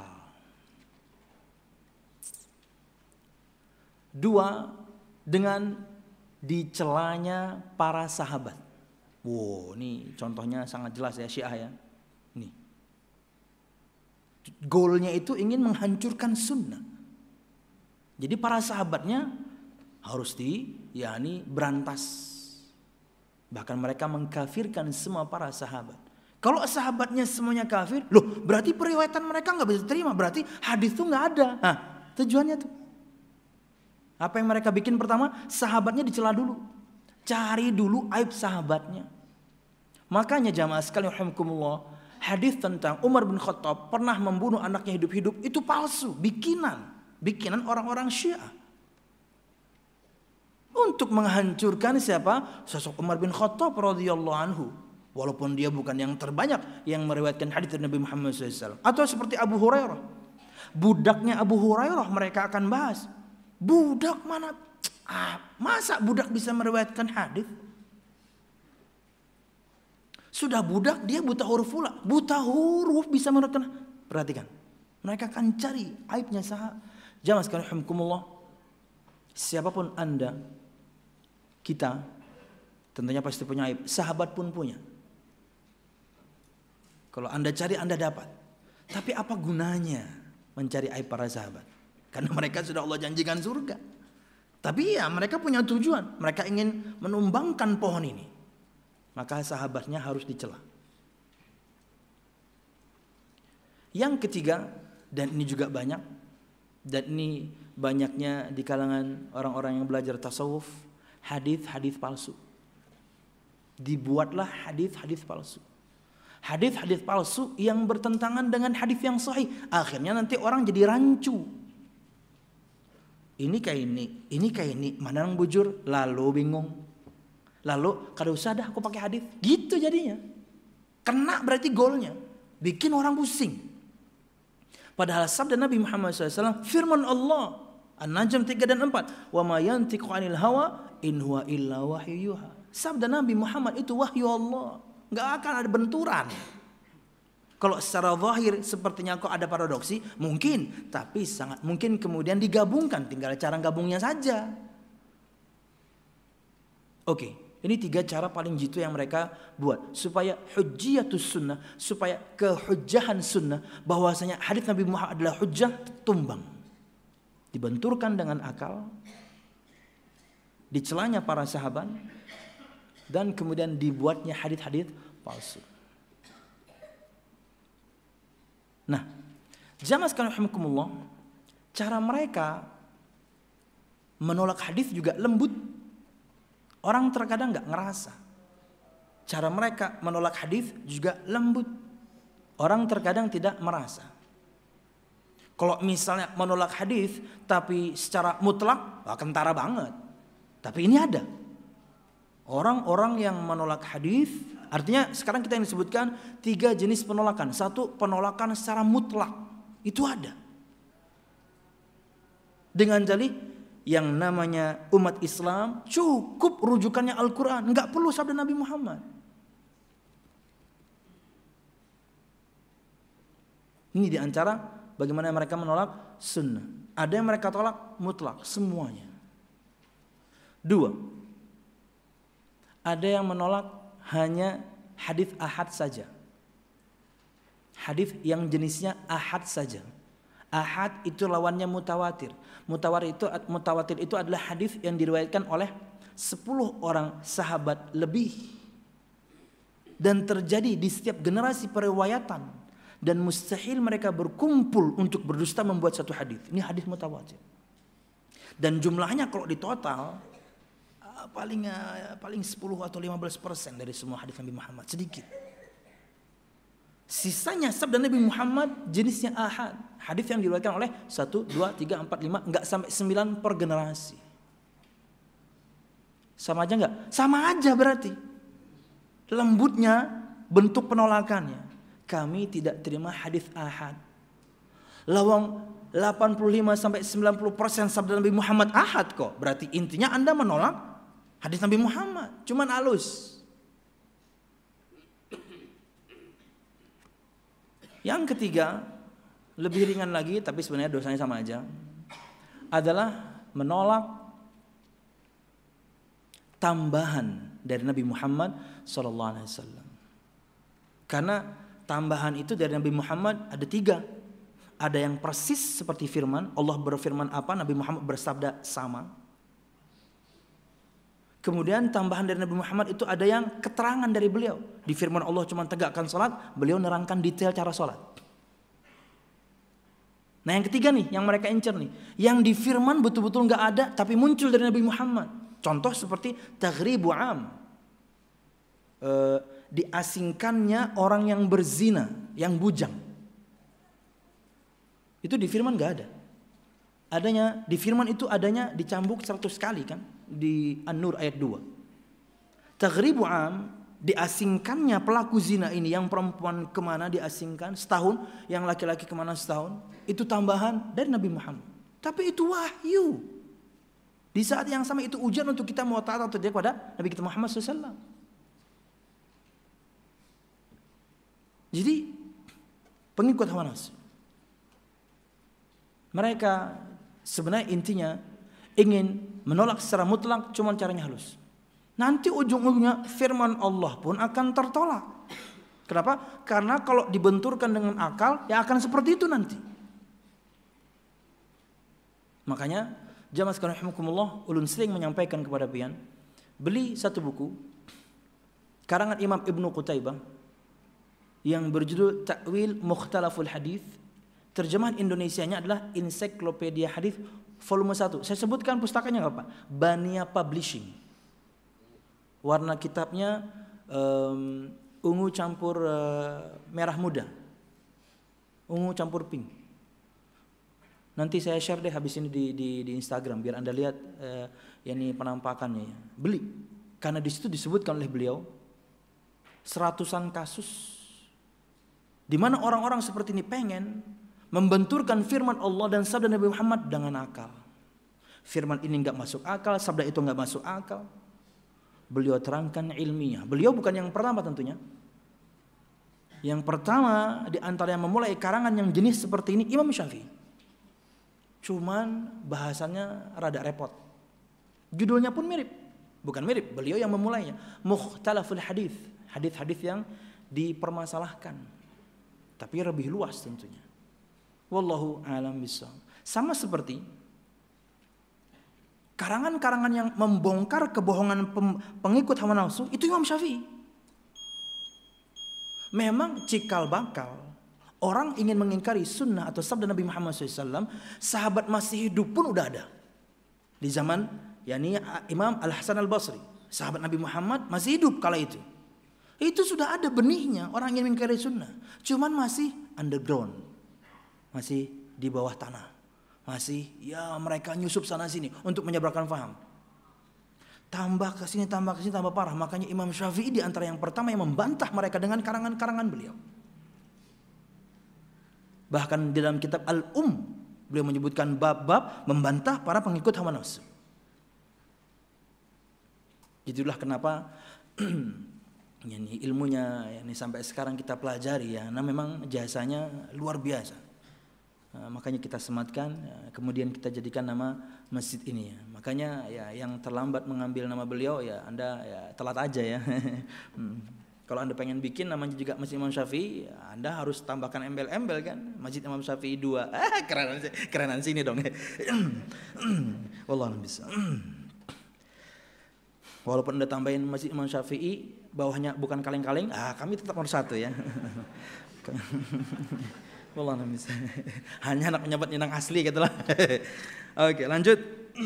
Dua, dengan dicelanya para sahabat. Wow, ini contohnya sangat jelas ya Syiah ya. Nih, goalnya itu ingin menghancurkan sunnah. Jadi para sahabatnya harus di, yakni berantas. Bahkan mereka mengkafirkan semua para sahabat. Kalau sahabatnya semuanya kafir, loh berarti periwayatan mereka nggak bisa terima. Berarti hadis itu nggak ada. Nah, tujuannya tuh apa yang mereka bikin? Pertama, sahabatnya dicela dulu, cari dulu aib sahabatnya. Makanya jamaah sekalian rahimakumullah, hadis tentang Umar bin Khattab pernah membunuh anaknya hidup-hidup itu palsu, bikinan. Bikinan orang-orang Syiah untuk menghancurkan siapa? Sosok Umar bin Khattab radhiyallahu anhu. Walaupun dia bukan yang terbanyak yang meriwayatkan hadis dari Nabi Muhammad shallallahu alaihi wasallam. Atau seperti Abu Hurairah, budaknya Abu Hurairah mereka akan bahas. Budak mana? Ah, masa budak bisa meriwayatkan hadis? Sudah budak dia buta huruf pula, buta huruf bisa meriwayatkan. Perhatikan, mereka akan cari aibnya sahabat. Jamaah sekalian rahimakumullah, siapapun Anda, kita tentunya pasti punya aib, sahabat pun punya. Kalau Anda cari Anda dapat. Tapi apa gunanya mencari aib para sahabat? Karena mereka sudah Allah janjikan surga. Tapi ya mereka punya tujuan, mereka ingin menumbangkan pohon ini. Maka sahabatnya harus dicela. Yang ketiga, dan ini juga banyak, dan ini banyaknya di kalangan orang-orang yang belajar tasawuf, hadis-hadis palsu. Dibuatlah hadis-hadis palsu. Hadis-hadis palsu yang bertentangan dengan hadis yang sahih. Akhirnya nanti orang jadi rancu. Ini kayak ini, ini kayak ini, mana yang bujur, lalu bingung. Lalu kada usah dah aku pakai hadis. Gitu jadinya. Kena berarti golnya. Bikin orang pusing. Padahal sabda Nabi Muhammad shallallahu alaihi wasallam, firman Allah, An-Najm tiga dan empat, wa ma yantiqu 'anil hawa in huwa illa wahyu yuha. Sabda Nabi Muhammad itu wahyu Allah, enggak akan ada benturan. Kalau secara zahir sepertinya kok ada paradoksi, mungkin, tapi sangat mungkin kemudian digabungkan, tinggal cara gabungnya saja. Oke, ini tiga cara paling jitu yang mereka buat supaya hujjiyatus sunnah, supaya kehujjahan sunnah bahwasanya hadis Nabi Muhammad adalah hujjah tumbang. Dibenturkan dengan akal, dicelanya para sahabat, dan kemudian dibuatnya hadis-hadis palsu. Nah, jamaah sekalian rahimakumullah, cara mereka menolak hadis juga lembut. Orang terkadang nggak ngerasa. Cara mereka menolak hadis juga lembut. Orang terkadang tidak merasa. Kalau misalnya menolak hadis tapi secara mutlak, wah, kentara banget. Tapi ini ada orang-orang yang menolak hadis. Artinya sekarang kita yang disebutkan tiga jenis penolakan. Satu, penolakan secara mutlak. Itu ada. Dengan dalih yang namanya umat Islam cukup rujukannya Al-Quran, nggak perlu sabda Nabi Muhammad. Ini diantara bagaimana mereka menolak sunnah. Ada yang mereka tolak mutlak semuanya. Dua, ada yang menolak hanya hadis ahad saja, hadis yang jenisnya ahad saja. Ahad itu lawannya mutawatir. Mutawatir itu mutawatir itu adalah hadis yang diriwayatkan oleh sepuluh orang sahabat lebih dan terjadi di setiap generasi periwayatan, dan mustahil mereka berkumpul untuk berdusta membuat satu hadis. Ini hadis mutawatir. Dan jumlahnya kalau di total paling paling sepuluh atau lima belas persen dari semua hadis Nabi Muhammad, sedikit. Sisanya sabda Nabi Muhammad jenisnya ahad, hadis yang diriwayatkan oleh satu, dua, tiga, empat, lima, enggak sampai sembilan per generasi. Sama aja enggak? Sama aja berarti. Lembutnya bentuk penolakannya. Kami tidak terima hadis ahad. Lawang delapan puluh lima sampai sembilan puluh persen sabda Nabi Muhammad ahad kok. Berarti intinya Anda menolak hadis Nabi Muhammad, cuman halus. Yang ketiga, lebih ringan lagi tapi sebenarnya dosanya sama aja, adalah menolak tambahan dari Nabi Muhammad shallallahu alaihi wasallam. Karena tambahan itu dari Nabi Muhammad ada tiga. Ada yang persis seperti firman, Allah berfirman apa, Nabi Muhammad bersabda sama. Kemudian tambahan dari Nabi Muhammad itu ada yang keterangan dari beliau. Di firman Allah cuma tegakkan sholat, beliau nerangkan detail cara sholat. Nah yang ketiga nih, yang mereka incer nih, yang di firman betul-betul nggak ada, tapi muncul dari Nabi Muhammad. Contoh seperti taghribu am, e, diasingkannya orang yang berzina, yang bujang. Itu di firman nggak ada. Adanya di firman itu adanya dicambuk seratus kali kan, di An-Nur ayat dua. Taghribu am, diasingkannya pelaku zina ini, yang perempuan kemana diasingkan setahun, yang laki-laki kemana setahun, itu tambahan dari Nabi Muhammad. Tapi itu wahyu. Di saat yang sama itu ujian untuk kita mau taat atau tidak kepada Nabi kita Muhammad shallallahu alaihi wasallam. Jadi pengikut hawa nafsu, mereka sebenarnya intinya ingin menolak secara mutlak, cuma caranya halus. Nanti ujung-ujungnya firman Allah pun akan tertolak. Kenapa? Karena kalau dibenturkan dengan akal, ya akan seperti itu nanti. Makanya jamaah sekalian rahimakumullah, ulun sering menyampaikan kepada pian, beli satu buku karangan Imam Ibnu Qutaibah yang berjudul Ta'wil Mukhtalaful Hadits. Terjemahan Indonesianya adalah Ensiklopedia Hadits volume satu. Saya sebutkan pustakanya enggak Pak? Bania Publishing. Warna kitabnya um, ungu campur uh, merah muda, ungu campur pink. Nanti saya share deh habis ini di, di, di Instagram biar Anda lihat uh, ini penampakannya. Ya. Beli, karena di situ disebutkan oleh beliau seratusan kasus di mana orang-orang seperti ini pengen membenturkan firman Allah dan sabda Nabi Muhammad dengan akal. Firman ini enggak masuk akal, sabda itu enggak masuk akal. Beliau terangkan ilmiah. Beliau bukan yang pertama tentunya. Yang pertama di antara yang memulai karangan yang jenis seperti ini Imam Syafi'i. Cuman bahasanya rada repot. Judulnya pun mirip. Bukan mirip, beliau yang memulainya. Mukhtalaful hadis, hadis-hadis yang dipermasalahkan. Tapi lebih luas tentunya. Wallahu a'lam bishawab. Sama seperti karangan-karangan yang membongkar kebohongan pengikut hawa nafsu itu Imam Syafi'i. Memang cikal bakal orang ingin mengingkari sunnah atau sabda Nabi Muhammad shallallahu alaihi wasallam, sahabat masih hidup pun udah ada. Di zaman yakni Imam Al-Hasan Al-Basri, sahabat Nabi Muhammad masih hidup kala itu. Itu sudah ada benihnya orang ingin mengingkari sunnah. Cuman masih underground. Masih di bawah tanah. Masih ya mereka nyusup sana sini untuk menyebarkan faham. Tambah ke sini, tambah ke sini, tambah parah. Makanya Imam Syafi'i di antara yang pertama yang membantah mereka dengan karangan-karangan beliau. Bahkan di dalam kitab Al-Um beliau menyebutkan bab-bab membantah para pengikut hawa nafsu. Itulah kenapa ini ilmunya ini sampai sekarang kita pelajari ya. Nah memang jasanya luar biasa. Nah, makanya kita sematkan, ya, kemudian kita jadikan nama masjid ini ya. Makanya ya yang terlambat mengambil nama beliau ya Anda ya telat aja ya. hmm. Kalau Anda pengen bikin namanya juga Masjid Imam Syafi'i, ya Anda harus tambahkan embel-embel kan. Masjid Imam Syafi'i dua. Ah, kerenan kerenan sini dong. Wallahu bisa. Walaupun Anda tambahin Masjid Imam Syafi'i, bawahnya bukan kaleng-kaleng, ah kami tetap nomor satu ya. Wallah bisa. Hanya anak penyebut yang asli gitu lah. Oke, lanjut.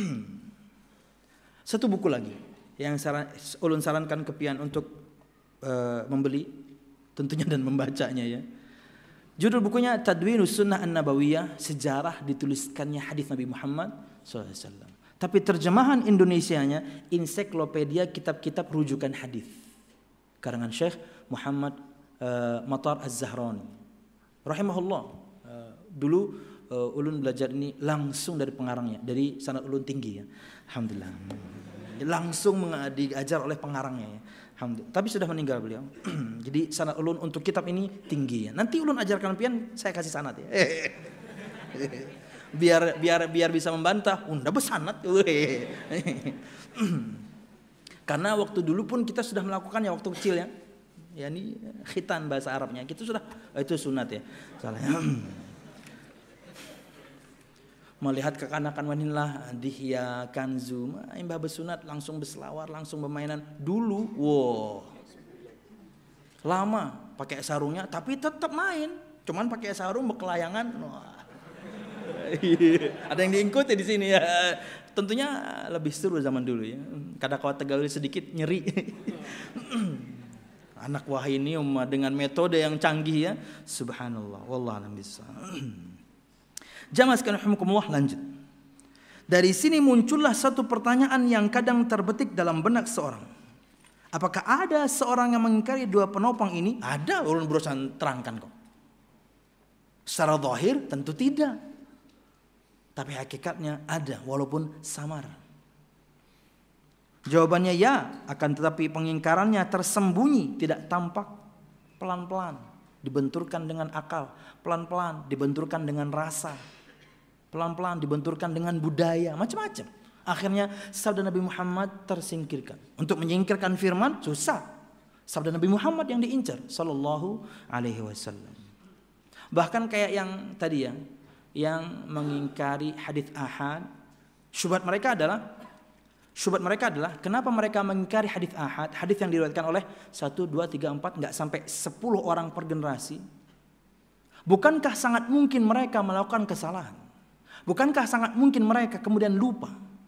Satu buku lagi yang saran, ulun sarankan ke pian untuk uh, membeli, tentunya dan membacanya ya. Judul bukunya Tadwinus Sunnah An-Nabawiyah, sejarah dituliskannya hadis Nabi Muhammad shallallahu alaihi wasallam. Tapi terjemahan Indonesianya ensiklopedia kitab-kitab rujukan hadis karangan Syekh Muhammad uh, Matar Az-Zahrani. Rahimahullah. Uh, dulu uh, ulun belajar ini langsung dari pengarangnya, dari sanad ulun tinggi ya. Alhamdulillah. Langsung diajar oleh pengarangnya ya. Alhamdulillah. Tapi sudah meninggal beliau. Jadi sanad ulun untuk kitab ini tinggi ya. Nanti ulun ajarkan pian, saya kasih sanad ya. biar biar biar bisa membantah, unda besanad. Karena waktu dulu pun kita sudah melakukannya waktu kecil ya. Ya ini khitan bahasa Arabnya. Kita sudah oh, itu sunat ya. Salah ya. Melihat kekanakan wanita dihya kanzu, imbah besunat langsung berselawar, langsung bermainan. Dulu, wow. Lama pakai sarungnya tapi tetap main. Cuman pakai sarung berkelayangan. Wah. Ada yang diikuti di sini ya. Tentunya lebih seru zaman dulu ya. Kadang kalau tegal sedikit nyeri. Anak wahai ini dengan metode yang canggih ya. Subhanallah. Wallahualam bissawab. Jamaah sekalian rahimakumullah, lanjut. Dari sini muncullah satu pertanyaan yang kadang terbetik dalam benak seorang. Apakah ada seorang yang mengingkari dua penopang ini? Ada, ulun berusaha terangkan kok. Secara zahir tentu tidak. Tapi hakikatnya ada walaupun samar. Jawabannya ya, akan tetapi pengingkarannya tersembunyi, tidak tampak, pelan-pelan dibenturkan dengan akal, pelan-pelan dibenturkan dengan rasa, pelan-pelan dibenturkan dengan budaya, macam-macam. Akhirnya sabda Nabi Muhammad tersingkirkan. Untuk menyingkirkan firman susah. Sabda Nabi Muhammad yang diincar sallallahu alaihi wasallam. Bahkan kayak yang tadi ya, yang mengingkari hadis ahad, syubhat mereka adalah Syubhat mereka adalah kenapa mereka mengingkari hadis ahad, hadis yang diriwayatkan oleh satu, dua, tiga, empat, enggak sampai sepuluh orang per generasi. Bukankah sangat mungkin mereka melakukan kesalahan? Bukankah sangat mungkin mereka kemudian lupa?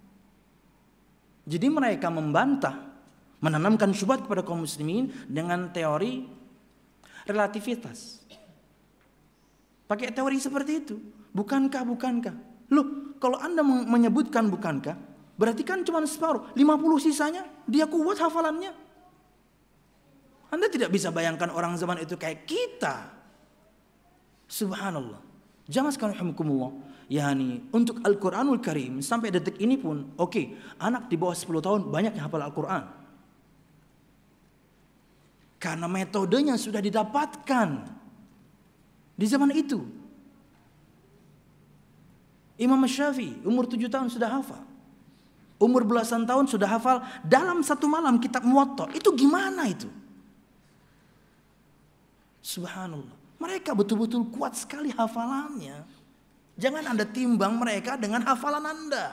Jadi mereka membantah, menanamkan syubhat kepada kaum muslimin dengan teori relativitas. Pakai teori seperti itu. Bukankah, bukankah? Loh, kalau Anda menyebutkan bukankah, berarti kan cuma separuh, lima puluh sisanya dia kuat hafalannya. Anda tidak bisa bayangkan orang zaman itu kayak kita. Subhanallah. Jangan sekali rahimakumullah. Yani untuk Al-Quranul Karim sampai detik ini pun, oke, okay, anak di bawah sepuluh tahun banyak yang hafal Al-Quran. Karena metodenya sudah didapatkan di zaman itu. Imam Syafi'i umur tujuh tahun sudah hafal. Umur belasan tahun sudah hafal dalam satu malam kitab Muwatta. Itu gimana itu? Subhanallah. Mereka betul-betul kuat sekali hafalannya. Jangan Anda timbang mereka dengan hafalan Anda.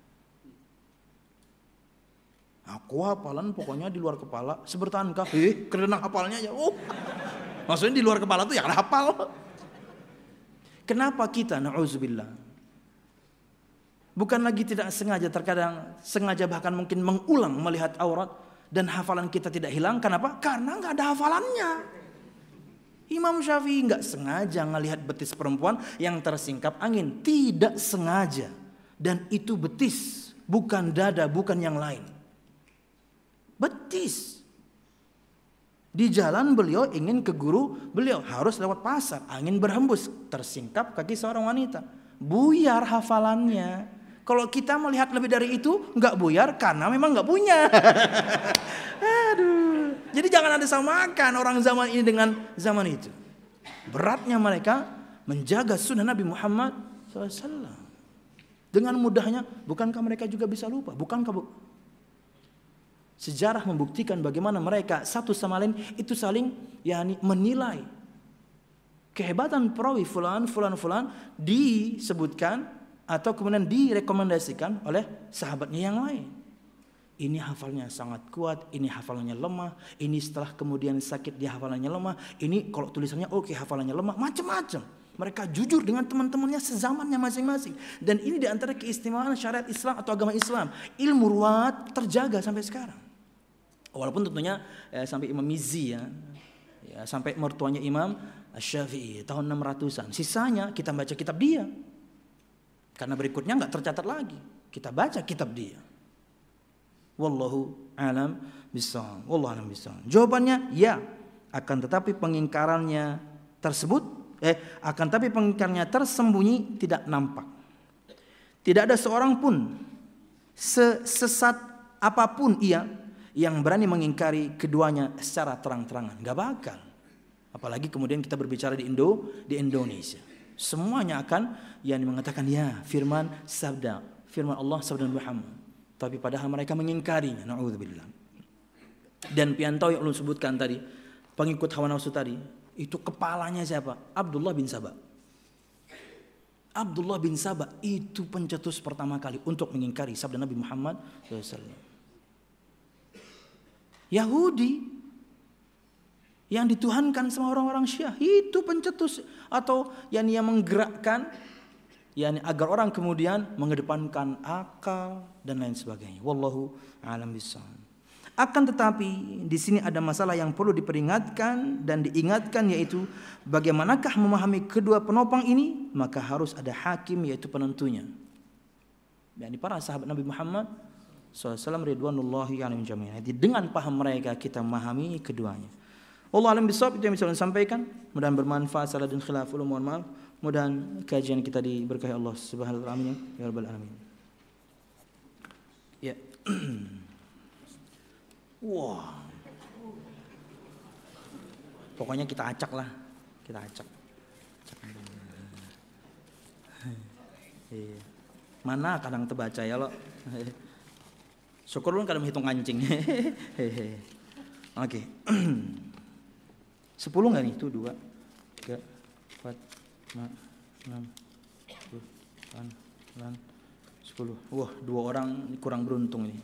Aku hafalan pokoknya di luar kepala. Sebertahankah? Eh, karena hafalnya ya. Oh. Maksudnya di luar kepala tuh ya hafal. Kenapa kita na'udzubillah? Bukan lagi tidak sengaja, terkadang sengaja bahkan mungkin mengulang melihat aurat dan hafalan kita tidak hilang. Kenapa? Karena nggak ada hafalannya. Imam Syafi'i nggak sengaja ngelihat betis perempuan yang tersingkap angin, tidak sengaja, dan itu betis, bukan dada, bukan yang lain. Betis. Di jalan beliau ingin ke guru, beliau harus lewat pasar, angin berhembus, tersingkap kaki seorang wanita. Buyar hafalannya. Kalau kita melihat lebih dari itu, nggak buyar karena memang nggak punya. Aduh. Jadi jangan ada samakan orang zaman ini dengan zaman itu. Beratnya mereka menjaga sunnah Nabi Muhammad shallallahu alaihi wasallam. Dengan mudahnya, bukankah mereka juga bisa lupa? Bukankah bu? Sejarah membuktikan bagaimana mereka satu sama lain itu saling yakni menilai kehebatan perawi fulan, fulan, fulan disebutkan atau kemudian direkomendasikan oleh sahabatnya yang lain. Ini hafalnya sangat kuat, ini hafalannya lemah, ini setelah kemudian sakit dia hafalannya lemah, ini kalau tulisannya oke hafalannya lemah, macam-macam. Mereka jujur dengan teman-temannya sezamannya masing-masing. Dan ini diantara keistimewaan syariat Islam atau agama Islam. Ilmu ruwat terjaga sampai sekarang. Walaupun tentunya eh, sampai Imam Mizzi ya, ya sampai mertuanya Imam Syafi'i tahun enam ratusan. Sisanya kita baca kitab dia. Karena berikutnya nggak tercatat lagi. Kita baca kitab dia. Wallahu alam bishawab. Wallahu alam bishawab. Jawabannya ya, akan tetapi pengingkarannya tersebut eh akan tetapi pengingkarannya tersembunyi, tidak nampak. Tidak ada seorang pun sesesat apapun ia yang berani mengingkari keduanya secara terang-terangan. Gak bakal. Apalagi kemudian kita berbicara di Indo, di Indonesia. Semuanya akan yang mengatakan ya firman sabda, firman Allah sabda Muhammad. Tapi padahal mereka mengingkarinya. Na'udzubillah. Dan piantau yang ulun sebutkan tadi, pengikut hawa nafsu tadi, itu kepalanya siapa? Abdullah bin Saba. Abdullah bin Saba itu pencetus pertama kali untuk mengingkari sabda Nabi Muhammad shallallahu alaihi wasallam. Yahudi yang dituhankan sama orang-orang Syiah itu pencetus atau yang yang menggerakkan yakni agar orang kemudian mengedepankan akal dan lain sebagainya. Wallahu a'lam bishawab. Akan tetapi di sini ada masalah yang perlu diperingatkan dan diingatkan, yaitu bagaimanakah memahami kedua penopang ini? Maka harus ada hakim, yaitu penentunya. yakni para sahabat Nabi Muhammad shallallahu alaihi wasallam ridwanullahi alaihim jami'an. Jadi dengan paham mereka kita memahami keduanya. Wallahu a'lam bishawab. Itu yang bisa saya sampaikan. Mudah-mudahan bermanfaat. Salah dan khilaf ulum, mohon maaf. Mudah-mudahan kajian kita diberkahi Allah Subhanahu wa taala ya rabbal alamin. Ya. Wah. Pokoknya kita acak lah. Kita acak. acak. Mana kadang terbaca ya lo. Syukur lu kadang hitung kancing. Oke. Sepuluh nggak nih? Itu dua, tiga, empat, lima, enam, tujuh, delapan, sepuluh. Wah, dua orang kurang beruntung ini.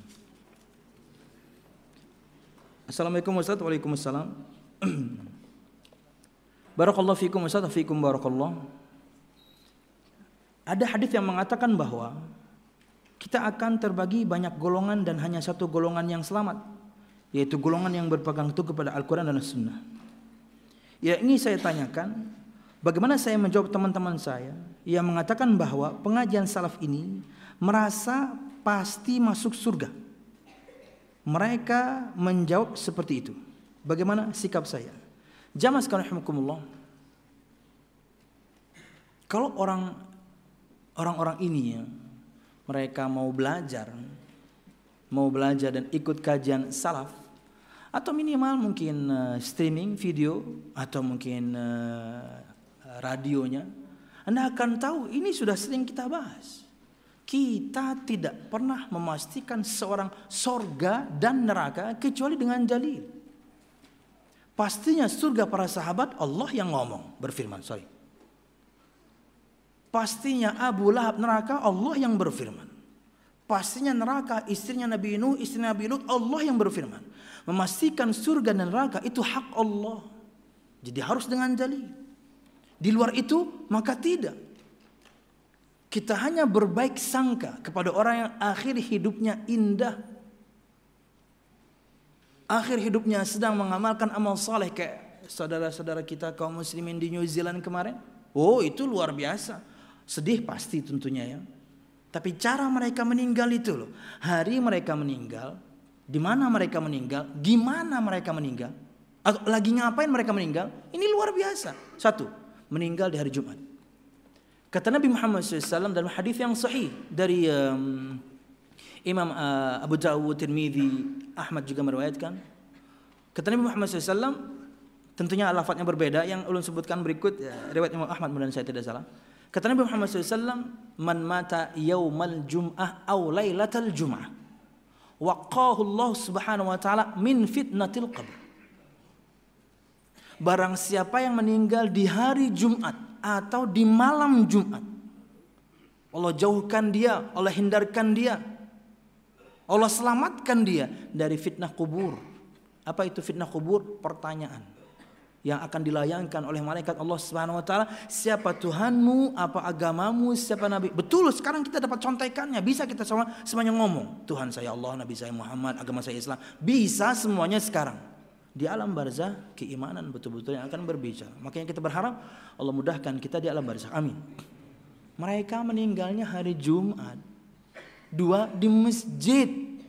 Assalamualaikum Ustaz. Waalaikumsalam. Barakallahu fikum Ustaz. Fikum barakallah. Ada hadis yang mengatakan bahwa kita akan terbagi banyak golongan dan hanya satu golongan yang selamat, yaitu golongan yang berpegang teguh kepada Al-Quran dan As-Sunnah. Ya, ini saya tanyakan, bagaimana saya menjawab teman-teman saya yang mengatakan bahwa pengajian salaf ini merasa pasti masuk surga. Mereka menjawab seperti itu. Bagaimana sikap saya? Jamaah sekalian rahimakumullah. Kalau orang orang-orang ini ya, mereka mau belajar, mau belajar dan ikut kajian salaf, atau minimal mungkin uh, streaming video atau mungkin uh, radionya, Anda akan tahu ini sudah sering kita bahas. Kita tidak pernah memastikan seorang sorga dan neraka kecuali dengan dalil. Pastinya surga para sahabat Allah yang ngomong, berfirman, sorry. Pastinya Abu Lahab neraka Allah yang berfirman. Pastinya neraka istrinya Nabi Nuh, istri Nabi Lut Allah yang berfirman. Memastikan surga dan neraka itu hak Allah. Jadi harus dengan dalil. Di luar itu maka tidak. Kita hanya berbaik sangka kepada orang yang akhir hidupnya indah. Akhir hidupnya sedang mengamalkan amal saleh kayak saudara-saudara kita kaum muslimin di New Zealand kemarin. Oh, itu luar biasa. Sedih pasti tentunya ya. Tapi cara mereka meninggal itu loh. Hari mereka meninggal, di mana mereka meninggal, gimana mereka meninggal, atau lagi ngapain mereka meninggal, ini luar biasa. Satu, meninggal di hari Jumat. Kata Nabi Muhammad shallallahu alaihi wasallam dalam hadis yang sahih dari um, Imam uh, Abu Dawud, Tirmidzi, Ahmad juga meriwayatkan. Kata Nabi Muhammad shallallahu alaihi wasallam, tentunya lafadznya berbeda. Yang ulun sebutkan berikut ya, riwayat Imam Ahmad mudah saya tidak salah. Kata Nabi Muhammad shallallahu alaihi wasallam, man mata yaumal jum'ah aw lailatal jum'ah waqahu Allah subhanahu wa ta'ala min fitnatil qabr. Barang siapa yang meninggal di hari Jumat atau di malam Jumat, Allah jauhkan dia, Allah hindarkan dia, Allah selamatkan dia dari fitnah kubur. Apa itu fitnah kubur? Pertanyaan yang akan dilayangkan oleh malaikat Allah Subhanahu wa taala, siapa Tuhanmu, apa agamamu, siapa nabi. Betul, sekarang kita dapat contekannya. Bisa kita semua semuanya ngomong, Tuhan saya Allah, nabi saya Muhammad, agama saya Islam. Bisa semuanya sekarang. Di alam barzah keimanan betul-betul yang akan berbicara. Makanya kita berharap Allah mudahkan kita di alam barzah. Amin. Mereka meninggalnya hari Jumat. Dua, di masjid.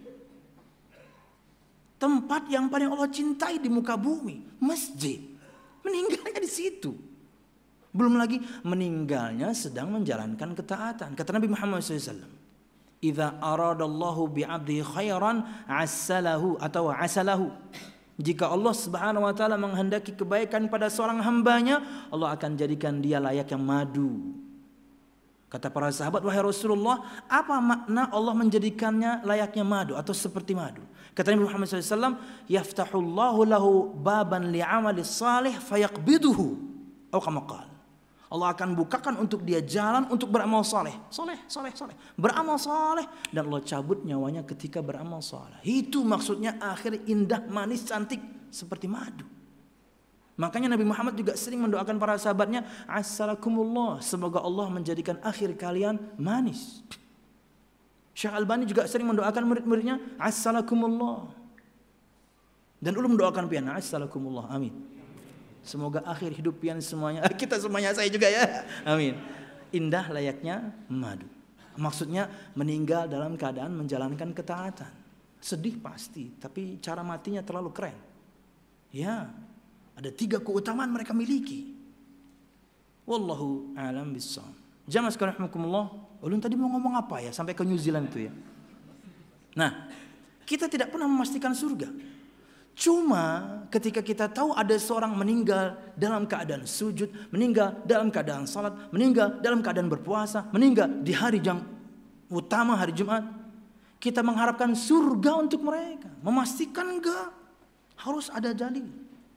Tempat yang paling Allah cintai di muka bumi, masjid. Meninggalnya di situ. Belum lagi meninggalnya sedang menjalankan ketaatan. Kata Nabi Muhammad shallallahu alaihi wasallam, "Idza aradallahu bi'abdihi khairan assalahu atau asalahu." Jika Allah Subhanahu wa taala menghendaki kebaikan pada seorang hambanya, Allah akan jadikan dia layak yang madu. Kata para sahabat, wahai Rasulullah, apa makna Allah menjadikannya layaknya madu atau seperti madu? Kata Nabi Muhammad shallallahu alaihi wasallam, yaftahullahu lahu baban li'amali salih fayaqbiduhu. Atau kama qala. Allah akan bukakan untuk dia jalan untuk beramal saleh, saleh, saleh, saleh, beramal saleh, dan Allah cabut nyawanya ketika beramal saleh. Itu maksudnya akhir indah, manis, cantik seperti madu. Makanya Nabi Muhammad juga sering mendoakan para sahabatnya, assalakumullah, semoga Allah menjadikan akhir kalian manis. Syekh Albani juga sering mendoakan murid-muridnya, assalakumullah. Dan ulun mendoakan pian, assalakumullah, amin. Semoga akhir hidup pian semuanya, kita semuanya, saya juga ya, amin. Indah layaknya madu. Maksudnya meninggal dalam keadaan menjalankan ketaatan. Sedih pasti, tapi cara matinya terlalu keren. Ya, ada tiga keutamaan mereka miliki. Wallahu a'lam bissawab. Jamaah sekalian rahimakumullah, ulun tadi mau ngomong apa ya sampai ke New Zealand itu ya. Nah, kita tidak pernah memastikan surga. Cuma ketika kita tahu ada seorang meninggal dalam keadaan sujud, meninggal dalam keadaan salat, meninggal dalam keadaan berpuasa, meninggal di hari yang utama hari Jumat, kita mengharapkan surga untuk mereka. Memastikan enggak? Harus ada dalil.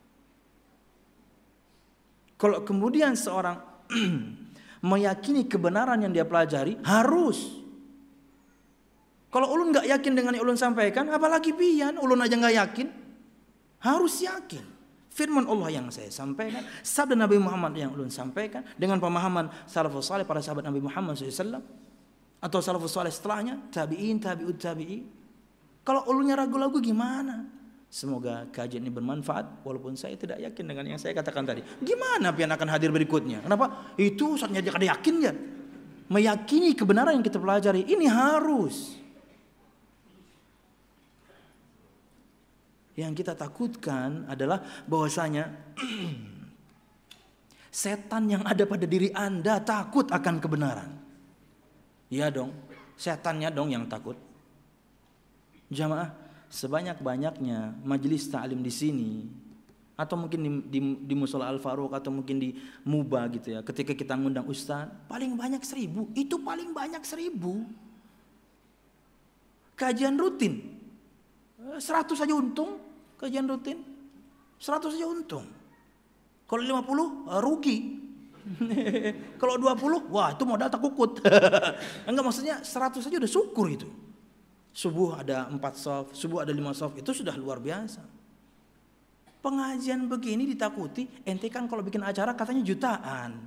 Kalau kemudian seorang meyakini kebenaran yang dia pelajari, harus. Kalau ulun enggak yakin dengan yang ulun sampaikan, apalagi pian, ulun aja enggak yakin. Harus yakin. Firman Allah yang saya sampaikan, sabda Nabi Muhammad yang ulun sampaikan, dengan pemahaman salafus saleh para sahabat Nabi Muhammad shallallahu alaihi wasallam atau salafus saleh setelahnya, tabi'in, tabi'ut tabi'i. Kalau ulunnya ragu-ragu gimana? Semoga kajian ini bermanfaat, walaupun saya tidak yakin dengan yang saya katakan tadi. Gimana pian akan hadir berikutnya? Kenapa? Itu saatnya dia kada yakin ya. Meyakini kebenaran yang kita pelajari, ini harus. Yang kita takutkan adalah bahwasanya setan yang ada pada diri Anda takut akan kebenaran. Iya dong, setannya dong yang takut. Jamaah, sebanyak-banyaknya majelis ta'lim di sini atau mungkin di, di, di Musola Al-Faruq atau mungkin di Muba gitu ya. Ketika kita ngundang ustaz, paling banyak seribu, itu paling banyak seribu. Kajian rutin. seratus saja untung, kajian rutin. seratus saja untung. Kalau lima puluh rugi. Kalau dua puluh, wah itu modal tak kukut. Enggak, maksudnya seratus saja udah syukur itu. Subuh ada empat soft, subuh ada lima soft, itu sudah luar biasa. Pengajian begini ditakuti, ente kan kalau bikin acara katanya jutaan.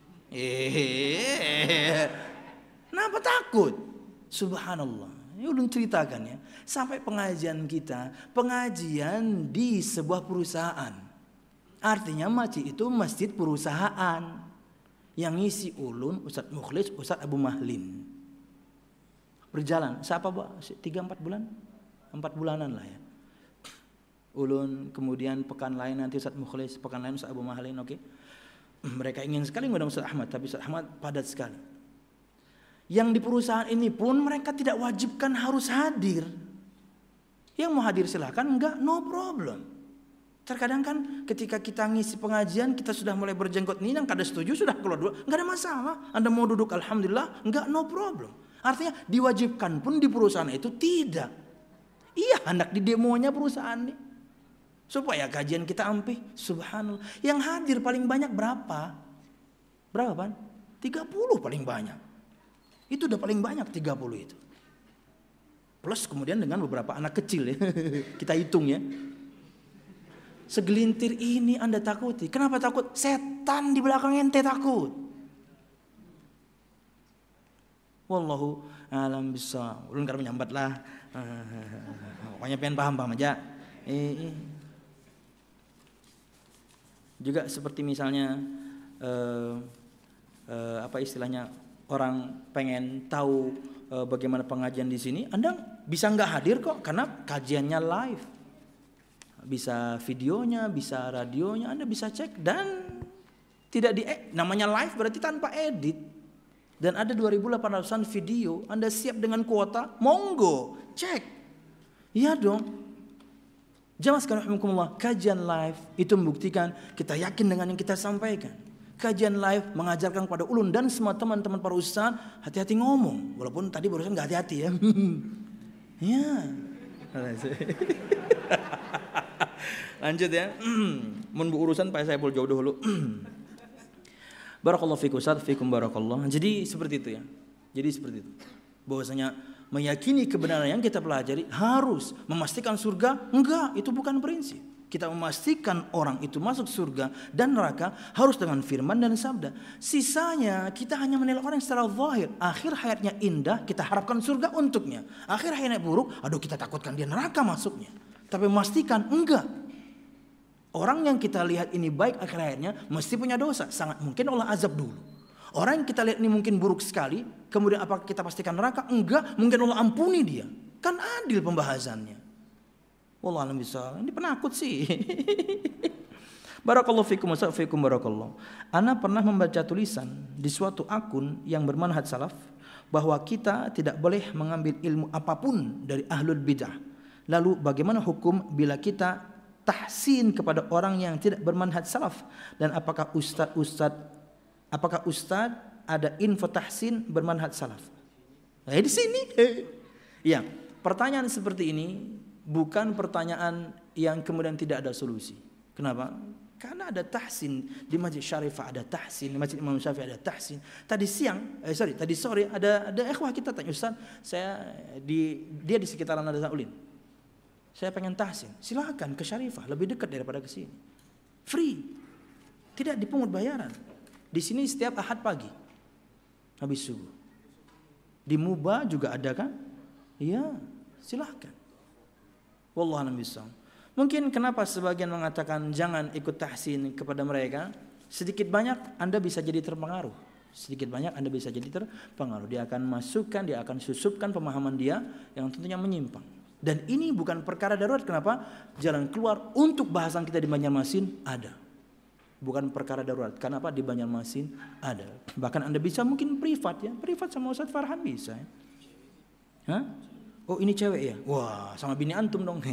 Eh, kenapa takut? Subhanallah. Ini udah ceritakan ya. Sampai pengajian kita, pengajian di sebuah perusahaan. Artinya masjid itu masjid perusahaan. Yang ngisi ulun, Ustadz Mukhlis, Ustadz Abu Mahlin. Berjalan, siapa bu? Tiga empat bulan, empat bulanan lah ya. Ulun, kemudian pekan lain nanti Ustadz Mukhlis, pekan lain Ustadz Abu Mahlin, oke. Okay? Mereka ingin sekali ngundang Ustadz Ahmad, tapi Ustadz Ahmad padat sekali. Yang di perusahaan ini pun mereka tidak wajibkan harus hadir. Yang mau hadir silahkan, enggak, no problem. Terkadang kan ketika kita ngisi pengajian, kita sudah mulai berjenggot nih, yang kada setuju sudah keluar dulu, enggak ada masalah. Anda mau duduk alhamdulillah, enggak, no problem. Artinya diwajibkan pun di perusahaan itu tidak. Iya, hendak di demonya perusahaan nih. Supaya kajian kita ampih. Subhanallah. Yang hadir paling banyak berapa? Berapa Pan? tiga puluh paling banyak. Itu udah paling banyak tiga puluh itu. Plus kemudian dengan beberapa anak kecil ya. Kita hitung ya. Segelintir ini Anda takuti. Kenapa takut? Setan di belakang ente takut. Wallahu alam bisa. Ulun karena menyambat lah. Pokoknya pengen paham-paham aja. Eh, eh. Juga seperti misalnya eh, eh, apa istilahnya, orang pengen tahu eh, bagaimana pengajian di sini, Anda bisa nggak hadir kok karena kajiannya live. Bisa videonya, bisa radionya, Anda bisa cek dan tidak di namanya live berarti tanpa edit. Dan ada dua ribu delapan ratusan video, Anda siap dengan kuota, monggo, cek. Iya dong. Jamaah sekalian rahimakumullah, kajian live itu membuktikan kita yakin dengan yang kita sampaikan. Kajian live mengajarkan kepada ulun dan semua teman-teman para ustaz, hati-hati ngomong. Walaupun tadi barusan gak hati-hati ya. Ya. Lanjut ya. Mun urusan Pak saya boleh jauh dulu. Barakallahu fikum Ustaz, fikum barakallah. Jadi seperti itu ya. Jadi seperti itu. Bahwasanya meyakini kebenaran yang kita pelajari harus memastikan surga, enggak, itu bukan prinsip. Kita memastikan orang itu masuk surga dan neraka harus dengan firman dan sabda. Sisanya kita hanya menilai orang secara zahir. Akhir hayatnya indah, kita harapkan surga untuknya. Akhir hayatnya buruk, aduh kita takutkan dia neraka masuknya. Tapi memastikan enggak. Orang yang kita lihat ini baik akhir hayatnya mesti punya dosa. Sangat mungkin Allah azab dulu. Orang yang kita lihat ini mungkin buruk sekali, kemudian apakah kita pastikan neraka? Enggak, mungkin Allah ampuni dia. Kan adil pembahasannya. Wallahu a'lam bishawab. Ini penakut sih. Barakallahu fikum wa fikum barakallahu. Ana pernah membaca tulisan di suatu akun yang bermanhaj salaf bahwa kita tidak boleh mengambil ilmu apapun dari ahlul bidah. Lalu bagaimana hukum bila kita tahsin kepada orang yang tidak bermanhaj salaf, dan apakah ustaz-ustaz apakah ustaz ada info tahsin bermanhaj salaf? Nah, di sini. Ya, pertanyaan seperti ini bukan pertanyaan yang kemudian tidak ada solusi. Kenapa? Karena ada tahsin di Masjid Syarifah, ada tahsin di Masjid Imam Syafi'i, ada tahsin. Tadi siang, eh sorry, tadi sore ada ada ikhwah kita tanya, Ustaz, saya di dia di sekitaran Al Ulin. Saya pengen tahsin, silakan ke Syarifah, lebih dekat daripada ke sini. Free. Tidak dipungut bayaran. Di sini setiap Ahad pagi. Habis subuh. Di Muba juga ada kan? Iya, silakan. Wallahu a'lam bishawab. Mungkin kenapa sebagian mengatakan jangan ikut tahsin kepada mereka, sedikit banyak Anda bisa jadi terpengaruh. Sedikit banyak Anda bisa jadi terpengaruh. Dia akan masukkan, dia akan susupkan pemahaman dia yang tentunya menyimpang. Dan ini bukan perkara darurat. Kenapa? Jalan keluar untuk bahasan kita di Banjarmasin ada. Bukan perkara darurat. Kenapa? Di Banjarmasin ada. Bahkan Anda bisa mungkin privat ya. Privat sama Ustaz Farhan bisa ya. Hah? Oh ini cewek ya? Wah sama bini antum dong.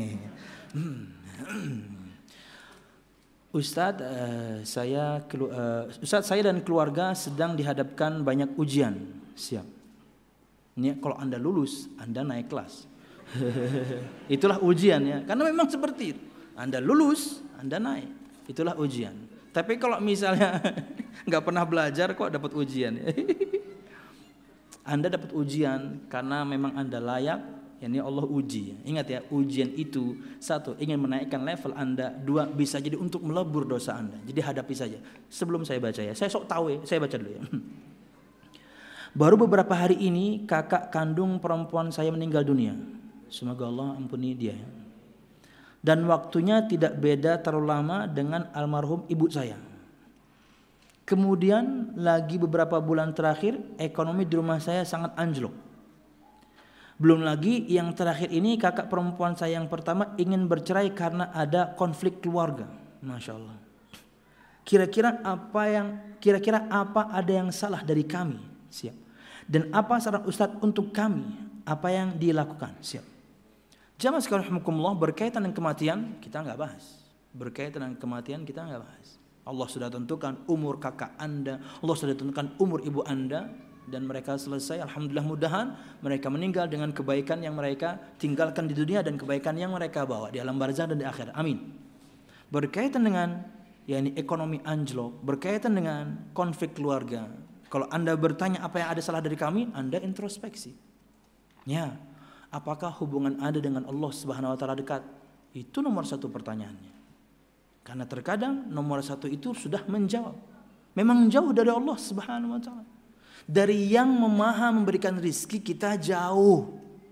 Ustaz, uh, saya, uh, Ustaz saya dan keluarga sedang dihadapkan banyak ujian. Siap. Ini kalau Anda lulus, Anda naik kelas. Itulah ujian ya. Karena memang seperti itu. Anda lulus, Anda naik. Itulah ujian. Tapi kalau misalnya nggak pernah belajar kok dapat ujian. Anda dapat ujian karena memang Anda layak. Yani Allah uji. Ingat ya, ujian itu satu ingin menaikkan level Anda, dua bisa jadi untuk melebur dosa Anda. Jadi hadapi saja. Sebelum saya baca ya, saya sok tahu ya, saya baca dulu ya. Baru beberapa hari ini kakak kandung perempuan saya meninggal dunia. Semoga Allah ampuni dia. Dan waktunya tidak beda terlalu lama dengan almarhum ibu saya. Kemudian lagi beberapa bulan terakhir ekonomi di rumah saya sangat anjlok. Belum lagi yang terakhir ini kakak perempuan saya yang pertama ingin bercerai karena ada konflik keluarga. Masya Allah. Kira-kira apa yang kira-kira apa ada yang salah dari kami? Siap. Dan apa saran Ustadz untuk kami? Apa yang dilakukan? Siap. Jamaah sekalian rahimakumullah, berkaitan dengan kematian kita nggak bahas. Berkaitan dengan kematian kita nggak bahas. Allah sudah tentukan umur kakak Anda, Allah sudah tentukan umur ibu Anda. Dan mereka selesai, alhamdulillah mudahan mereka meninggal dengan kebaikan yang mereka tinggalkan di dunia dan kebaikan yang mereka bawa di alam barzah dan di akhirat. Amin. Berkaitan dengan yakni ekonomi anjlok, berkaitan dengan konflik keluarga. Kalau Anda bertanya apa yang ada salah dari kami, Anda introspeksi. Ya, apakah hubungan Anda dengan Allah Subhanahu wa taala dekat? Itu nomor satu pertanyaannya. Karena terkadang nomor satu itu sudah menjawab. Memang jauh dari Allah Subhanahu wa taala. Dari yang memaham memberikan rizki kita jauh.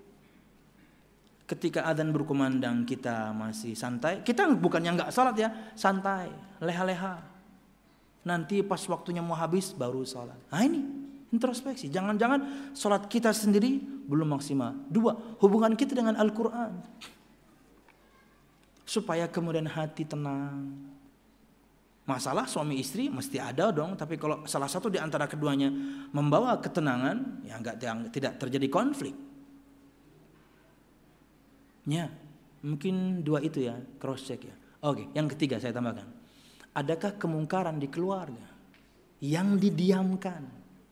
Ketika adzan berkumandang kita masih santai. Kita bukannya nggak salat ya, santai, leha-leha. Nanti pas waktunya mau habis baru salat. Nah ini introspeksi. Jangan-jangan salat kita sendiri belum maksimal. Dua, hubungan kita dengan Al-Quran. Supaya kemudian hati tenang. Masalah suami istri mesti ada dong, tapi kalau salah satu di antara keduanya membawa ketenangan, ya enggak tidak terjadi konflik. Ya, mungkin dua itu ya, cross check ya. Oke, yang ketiga saya tambahkan. Adakah kemungkaran di keluarga yang didiamkan?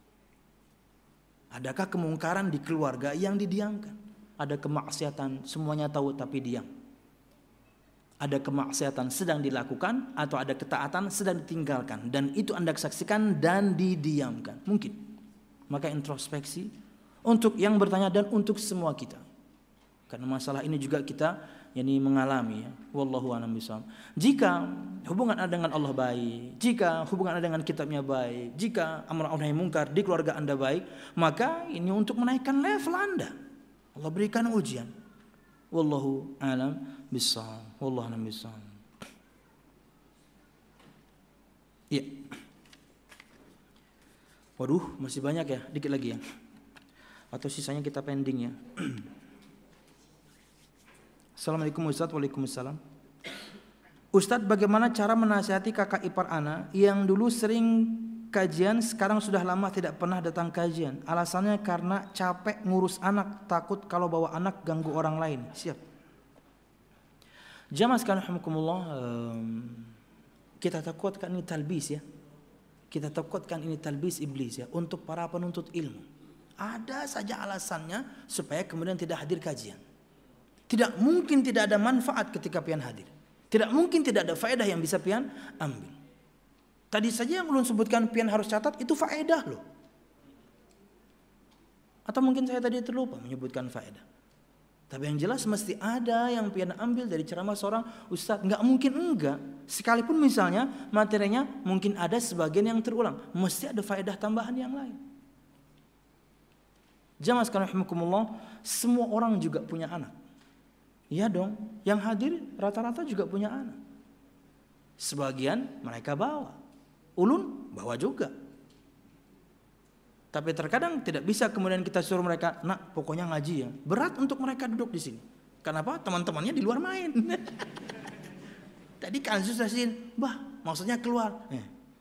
Adakah kemungkaran di keluarga yang didiamkan? Ada kemaksiatan semuanya tahu tapi diam. Ada kemaksiatan sedang dilakukan atau ada ketaatan sedang ditinggalkan dan itu Anda saksikan dan didiamkan. Mungkin. Maka introspeksi untuk yang bertanya dan untuk semua kita. Karena masalah ini juga kita yakni mengalami ya. Wallahu a'lam bishawab. Jika hubungan Anda dengan Allah baik, jika hubungan Anda dengan kitabnya baik, jika amar ma'ruf nahi munkar di keluarga Anda baik, maka ini untuk menaikkan level Anda. Allah berikan ujian. Wallahu a'lam bishawab. Wallahu a'lam bishawab. Iya. Waduh, masih banyak ya, dikit lagi ya. Atau sisanya kita pending ya. Assalamualaikum Ustaz. Waalaikumsalam. Ustaz, bagaimana cara menasihati kakak ipar ana yang dulu sering kajian, sekarang sudah lama tidak pernah datang kajian. Alasannya karena capek ngurus anak, takut kalau bawa anak ganggu orang lain. Siap. Jamaah sekalian rahimakumullah, um, kita takutkan ini talbis ya. Kita takutkan ini talbis iblis ya untuk para penuntut ilmu. Ada saja alasannya supaya kemudian tidak hadir kajian. Tidak mungkin tidak ada manfaat ketika pian hadir. Tidak mungkin tidak ada faedah yang bisa pian ambil. Tadi saja yang ulun sebutkan pian harus catat itu faedah loh. Atau mungkin saya tadi terlupa menyebutkan faedah. Tapi yang jelas mesti ada yang pian ambil dari ceramah seorang ustaz. Enggak mungkin enggak. Sekalipun misalnya materinya mungkin ada sebagian yang terulang, mesti ada faedah tambahan yang lain. Jamaah sekalian rahimakumullah, semua orang juga punya anak. Iya dong, yang hadir rata-rata juga punya anak. Sebagian mereka bawa, ulun bawa juga. Tapi terkadang tidak bisa kemudian kita suruh mereka, nak pokoknya ngaji ya. Berat untuk mereka duduk di sini. Kenapa? Teman-temannya di luar main. Tadi kanzus asin, bah maksudnya keluar. Eh.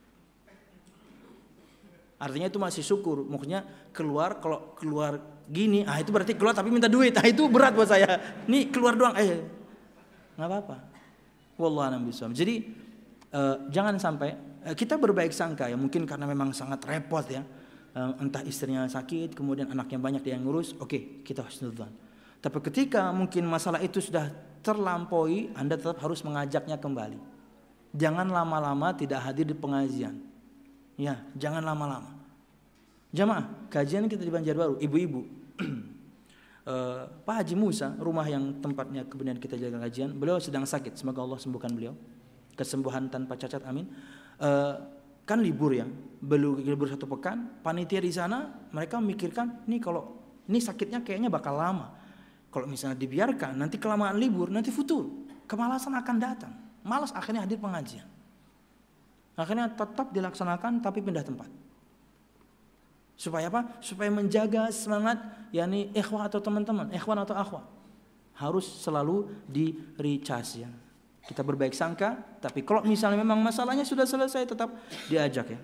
Artinya itu masih syukur. Maksudnya keluar, kalau keluar gini, ah itu berarti keluar tapi minta duit. Ah itu berat buat saya. Nih keluar doang, eh nggak apa-apa. Wallahu a'lam bishawab. Jadi uh, jangan sampai uh, kita berbaik sangka ya. Mungkin karena memang sangat repot ya. Uh, entah istrinya sakit, kemudian anaknya banyak dia yang ngurus. Oke, okay, kita husnudzan. Tapi ketika mungkin masalah itu sudah terlampaui, Anda tetap harus mengajaknya kembali. Jangan lama-lama tidak hadir di pengajian. Ya, jangan lama-lama. Jamaah, kajian kita di Banjarbaru, ibu-ibu. uh, Pak Haji Musa, rumah yang tempatnya kemudian kita jaga kajian, beliau sedang sakit. Semoga Allah sembuhkan beliau. Kesembuhan tanpa cacat, amin. Uh, kan libur ya, belum libur satu pekan. Panitia di sana mereka memikirkan, nih kalau ini sakitnya kayaknya bakal lama. Kalau misalnya dibiarkan, nanti kelamaan libur, nanti futur, kemalasan akan datang. Malas akhirnya hadir pengajian. Akhirnya tetap dilaksanakan tapi pindah tempat. Supaya apa? Supaya menjaga semangat yakni ikhwah atau teman-teman, ikhwan atau akhwat. Harus selalu di recharge ya. Kita berbaik sangka, tapi kalau misalnya memang masalahnya sudah selesai tetap diajak ya.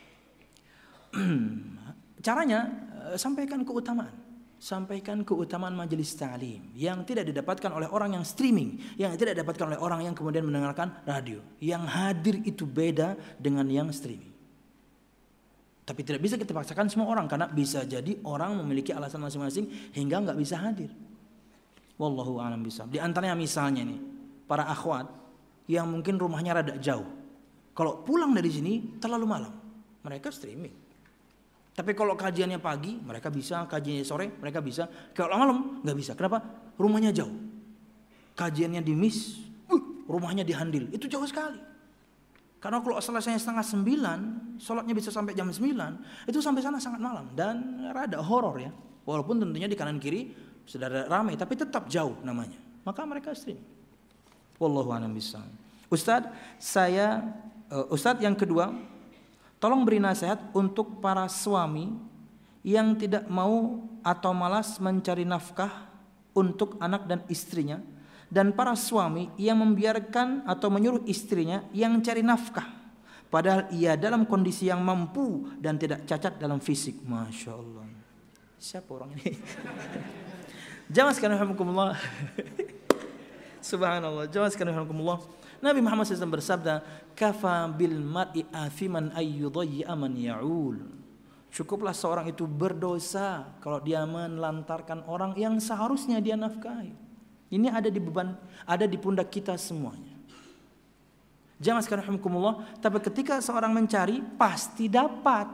Caranya sampaikan keutamaan. Sampaikan keutamaan majelis ta'lim yang tidak didapatkan oleh orang yang streaming, yang tidak didapatkan oleh orang yang kemudian mendengarkan radio. Yang hadir itu beda dengan yang streaming. Tapi tidak bisa kita paksakan semua orang, karena bisa jadi orang memiliki alasan masing-masing hingga nggak bisa hadir. Wallahu a'lam bishawab. Di antaranya misalnya nih, para akhwat yang mungkin rumahnya rada jauh. Kalau pulang dari sini terlalu malam, mereka streaming. Tapi kalau kajiannya pagi, mereka bisa. Kajiannya sore, mereka bisa. Kalau malam, nggak bisa. Kenapa? Rumahnya jauh. Kajiannya di Mis, uh, rumahnya di Handil. Itu jauh sekali. Karena kalau selesainya setengah sembilan, sholatnya bisa sampai jam sembilan, itu sampai sana sangat malam. Dan rada horor ya. Walaupun tentunya di kanan kiri sudah ramai, tapi tetap jauh namanya. Maka mereka streaming. Wallahu a'lam bishawab. Ustadz, saya uh, Ustadz yang kedua, tolong beri nasihat untuk para suami yang tidak mau atau malas mencari nafkah untuk anak dan istrinya, dan para suami yang membiarkan atau menyuruh istrinya yang cari nafkah padahal ia dalam kondisi yang mampu dan tidak cacat dalam fisik. Masya Allah. Siapa orang ini? Jamaah sekalian rahimakumullah. Subhanallah. Jamaah sekalian rahimakumullah. Nabi Muhammad shallallahu alaihi wasallam bersabda, "Kafa bil mar'i athiman ayyudayya man ya'ul." Cukuplah seorang itu berdosa kalau dia menelantarkan orang yang seharusnya dia nafkahi. Ini ada di beban, ada di pundak kita semuanya. Jamaah sekalian rahimakumullah, tapi ketika seorang mencari pasti dapat.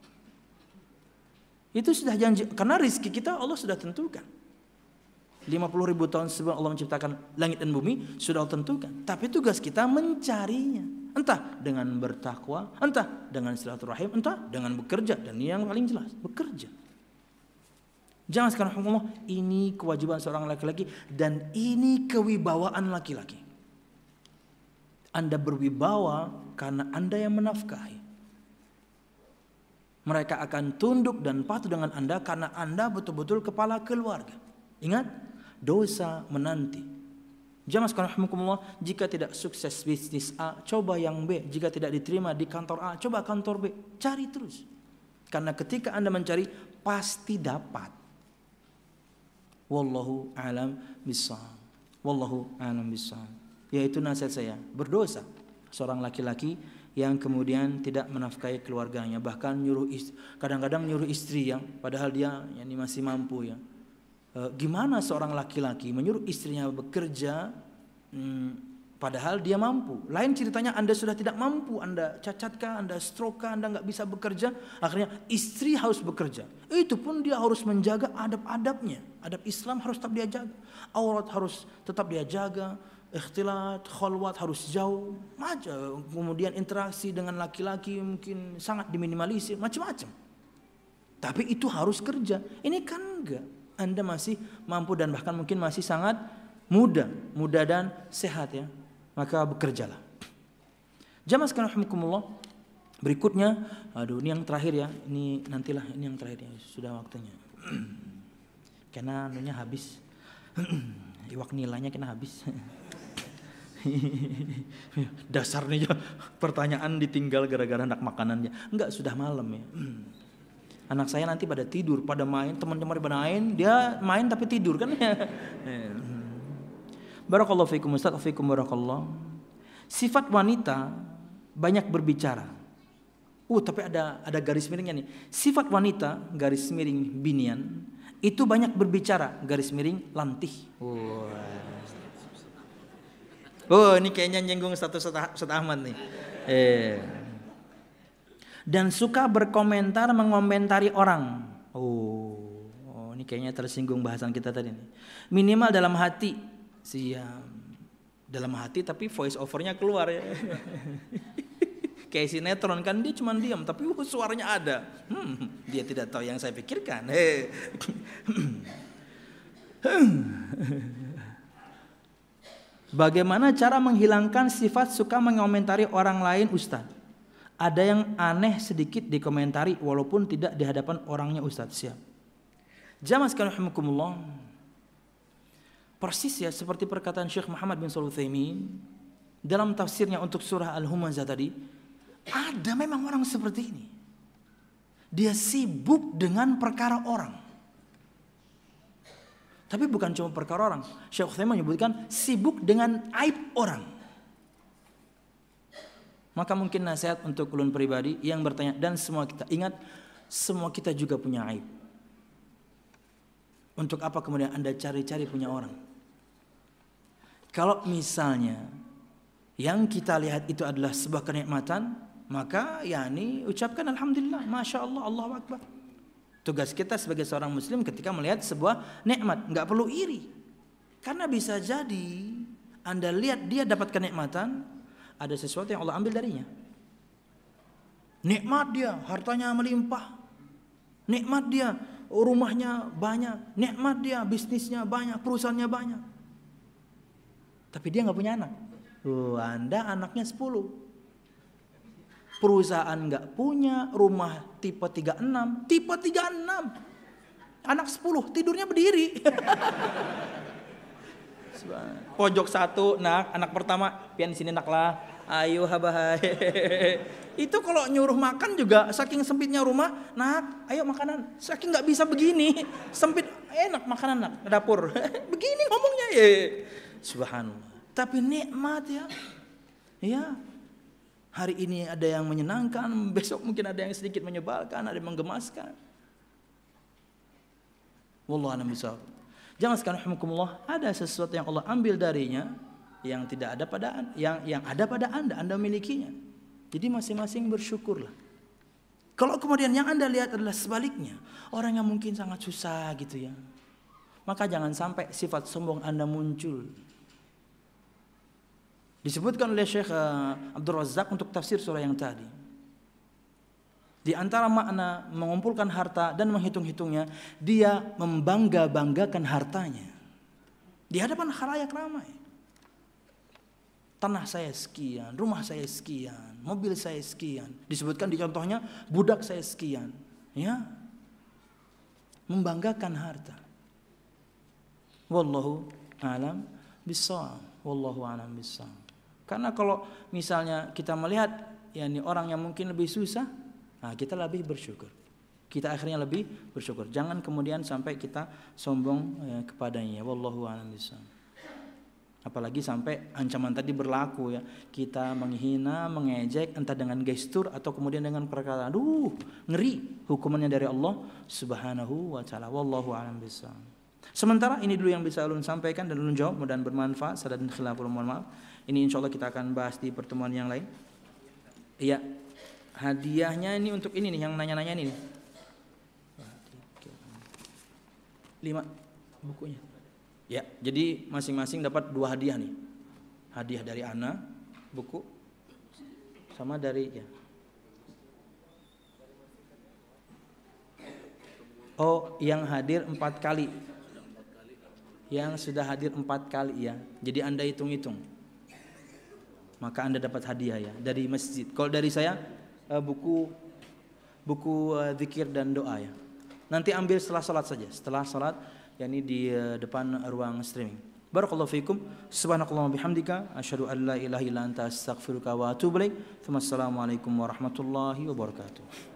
Itu sudah janji, karena rezeki kita Allah sudah tentukan. lima puluh ribu tahun sebelum Allah menciptakan langit dan bumi sudah Allah tentukan. Tapi tugas kita mencarinya. Entah dengan bertakwa, entah dengan silaturahim, entah dengan bekerja. Dan ini yang paling jelas, bekerja. Jangan sekarang ngomong, ini kewajiban seorang laki-laki dan ini kewibawaan laki-laki. Anda berwibawa karena Anda yang menafkahi. Mereka akan tunduk dan patuh dengan Anda karena Anda betul-betul kepala keluarga. Ingat, dosa menanti. Jamaah sekalian rahimakumullah, jika tidak sukses bisnis A, coba yang B. Jika tidak diterima di kantor A, coba kantor B. Cari terus. Karena ketika Anda mencari, pasti dapat. Wallahu a'lam bishawab. Wallahu a'lam bishawab. Yaitu nasihat saya, berdosa seorang laki-laki yang kemudian tidak menafkahi keluarganya, bahkan nyuruh istri, kadang-kadang nyuruh istri yang padahal dia yani masih mampu ya. E, gimana seorang laki-laki menyuruh istrinya bekerja hmm, padahal dia mampu? Lain ceritanya Anda sudah tidak mampu, Anda cacatkah, Anda stroke-kah, Anda nggak bisa bekerja, akhirnya istri harus bekerja. Itu pun dia harus menjaga adab-adabnya. Adab Islam harus tetap dia jaga. Aurat harus tetap dia jaga. Ikhtilat, khalwat harus jauh, macam. Kemudian interaksi dengan laki-laki mungkin sangat diminimalisir, macam-macam. Tapi itu harus kerja. Ini kan enggak. Anda masih mampu dan bahkan mungkin masih sangat muda, muda dan sehat ya. Maka bekerjalah. Jamaah sekalian rahimakumullah. Berikutnya, aduh ini yang terakhir ya. Ini nantilah ini yang terakhir ya. Sudah waktunya. Karena anunya habis. Iwak nilainya kena habis. Dasar nih pertanyaan ditinggal gara-gara hendak makanannya. Enggak, sudah malam ya. Anak saya nanti pada tidur, pada main, teman-teman pada main, dia main tapi tidur kan ya. Barakallahu fiikum Ustaz, fiikum barakallah. Sifat wanita banyak berbicara. Uh, tapi ada ada garis miringnya nih. Sifat wanita garis miring binian itu banyak berbicara, garis miring lantih. Oh, oh ini kayaknya nyinggung status Ustaz Ahmad nih. Eh. Dan suka berkomentar mengomentari orang. Oh, oh ini kayaknya tersinggung bahasan kita tadi nih. Minimal dalam hati, siap. Dalam hati tapi voice overnya keluar ya. Kayak sinetron kan dia cuma diam tapi uh, suaranya ada. Hmm, dia tidak tahu yang saya pikirkan. Hey. Bagaimana cara menghilangkan sifat suka mengomentari orang lain, Ustaz? Ada yang aneh sedikit dikomentari walaupun tidak di hadapan orangnya, Ustaz. Siap. Jamaah sekalian rahimakumullah. Persis ya seperti perkataan Syekh Muhammad bin Shalih Al-Utsaimin dalam tafsirnya untuk surah Al-Humazah tadi. Ada memang orang seperti ini. Dia sibuk dengan perkara orang. Tapi bukan cuma perkara orang. Syekh Utsaimin menyebutkan sibuk dengan aib orang. Maka mungkin nasihat untuk ulun pribadi yang bertanya, dan semua kita ingat, semua kita juga punya aib. Untuk apa kemudian Anda cari-cari punya orang? Kalau misalnya yang kita lihat itu adalah sebuah kenikmatan, maka yakni ucapkan alhamdulillah, masya Allah, Allahu Akbar. Tugas kita sebagai seorang muslim ketika melihat sebuah nikmat, nggak perlu iri. Karena bisa jadi Anda lihat dia dapat kenikmatan, ada sesuatu yang Allah ambil darinya. Nikmat dia, hartanya melimpah. Nikmat dia, rumahnya banyak. Nikmat dia, bisnisnya banyak, perusahaannya banyak. Tapi dia nggak punya anak. Oh, Anda anaknya sepuluh. Perusahaan nggak punya, rumah tipe tiga puluh enam, tipe tiga puluh enam. Anak sepuluh, tidurnya berdiri. Pojok satu, nak, anak pertama, pian di sini nak lah. Ayo habahai. Itu kalau nyuruh makan juga saking sempitnya rumah, nak, ayo makanan. Saking nggak bisa begini, sempit, enak makanan nak, dapur. Begini ngomongnya ya. Subhanallah. Tapi nikmat ya. Ya. Hari ini ada yang menyenangkan, besok mungkin ada yang sedikit menyebalkan, ada yang menggemaskan. Wallahu a'lam bishawab. Jangan sekalian rahimakumullah, ada sesuatu yang Allah ambil darinya yang tidak ada pada yang yang ada pada Anda, Anda milikinya. Jadi masing-masing bersyukurlah. Kalau kemudian yang Anda lihat adalah sebaliknya, orang yang mungkin sangat susah gitu ya, maka jangan sampai sifat sombong Anda muncul. Disebutkan oleh Syekh Abdul Razak untuk tafsir surah yang tadi. Di antara makna mengumpulkan harta dan menghitung-hitungnya, dia membangga-banggakan hartanya di hadapan khalayak ramai. Tanah saya sekian, rumah saya sekian, mobil saya sekian. Disebutkan di contohnya, budak saya sekian. Ya, membanggakan harta. Wallahu a'lam bishawab. Wallahu a'lam bishawab. Karena kalau misalnya kita melihat yakni orang yang mungkin lebih susah, nah kita lebih bersyukur. Kita akhirnya lebih bersyukur. Jangan kemudian sampai kita sombong ya, kepadanya. Wallahu a'lam bishawab. Apalagi sampai ancaman tadi berlaku ya. Kita menghina, mengejek entah dengan gestur atau kemudian dengan perkataan. Aduh, ngeri hukumannya dari Allah Subhanahu wa taala. Wallahu a'lam bishawab. Sementara ini dulu yang bisa ulun sampaikan dan ulun jawab, mudah-mudahan bermanfaat. Salah dan khilaf, mohon maaf. Ini insya Allah kita akan bahas di pertemuan yang lain. Iya, hadiahnya ini untuk ini nih, yang nanya-nanya ini nih. Lima bukunya. Ya, jadi masing-masing dapat dua hadiah nih. Hadiah dari Ana, buku, sama dari ya. Oh, yang hadir empat kali. Yang sudah hadir empat kali ya. Jadi Anda hitung-hitung. Maka Anda dapat hadiah ya dari masjid. Kalau dari saya buku buku zikir dan doa ya. Nanti ambil setelah salat saja. Setelah salat yakni di depan ruang streaming. Barakallahu fiikum. Subhanakallahumma bihamdika asyhadu an la ilaha illa anta astaghfiruka wa atubu ilaik. Assalamualaikum warahmatullahi wabarakatuh.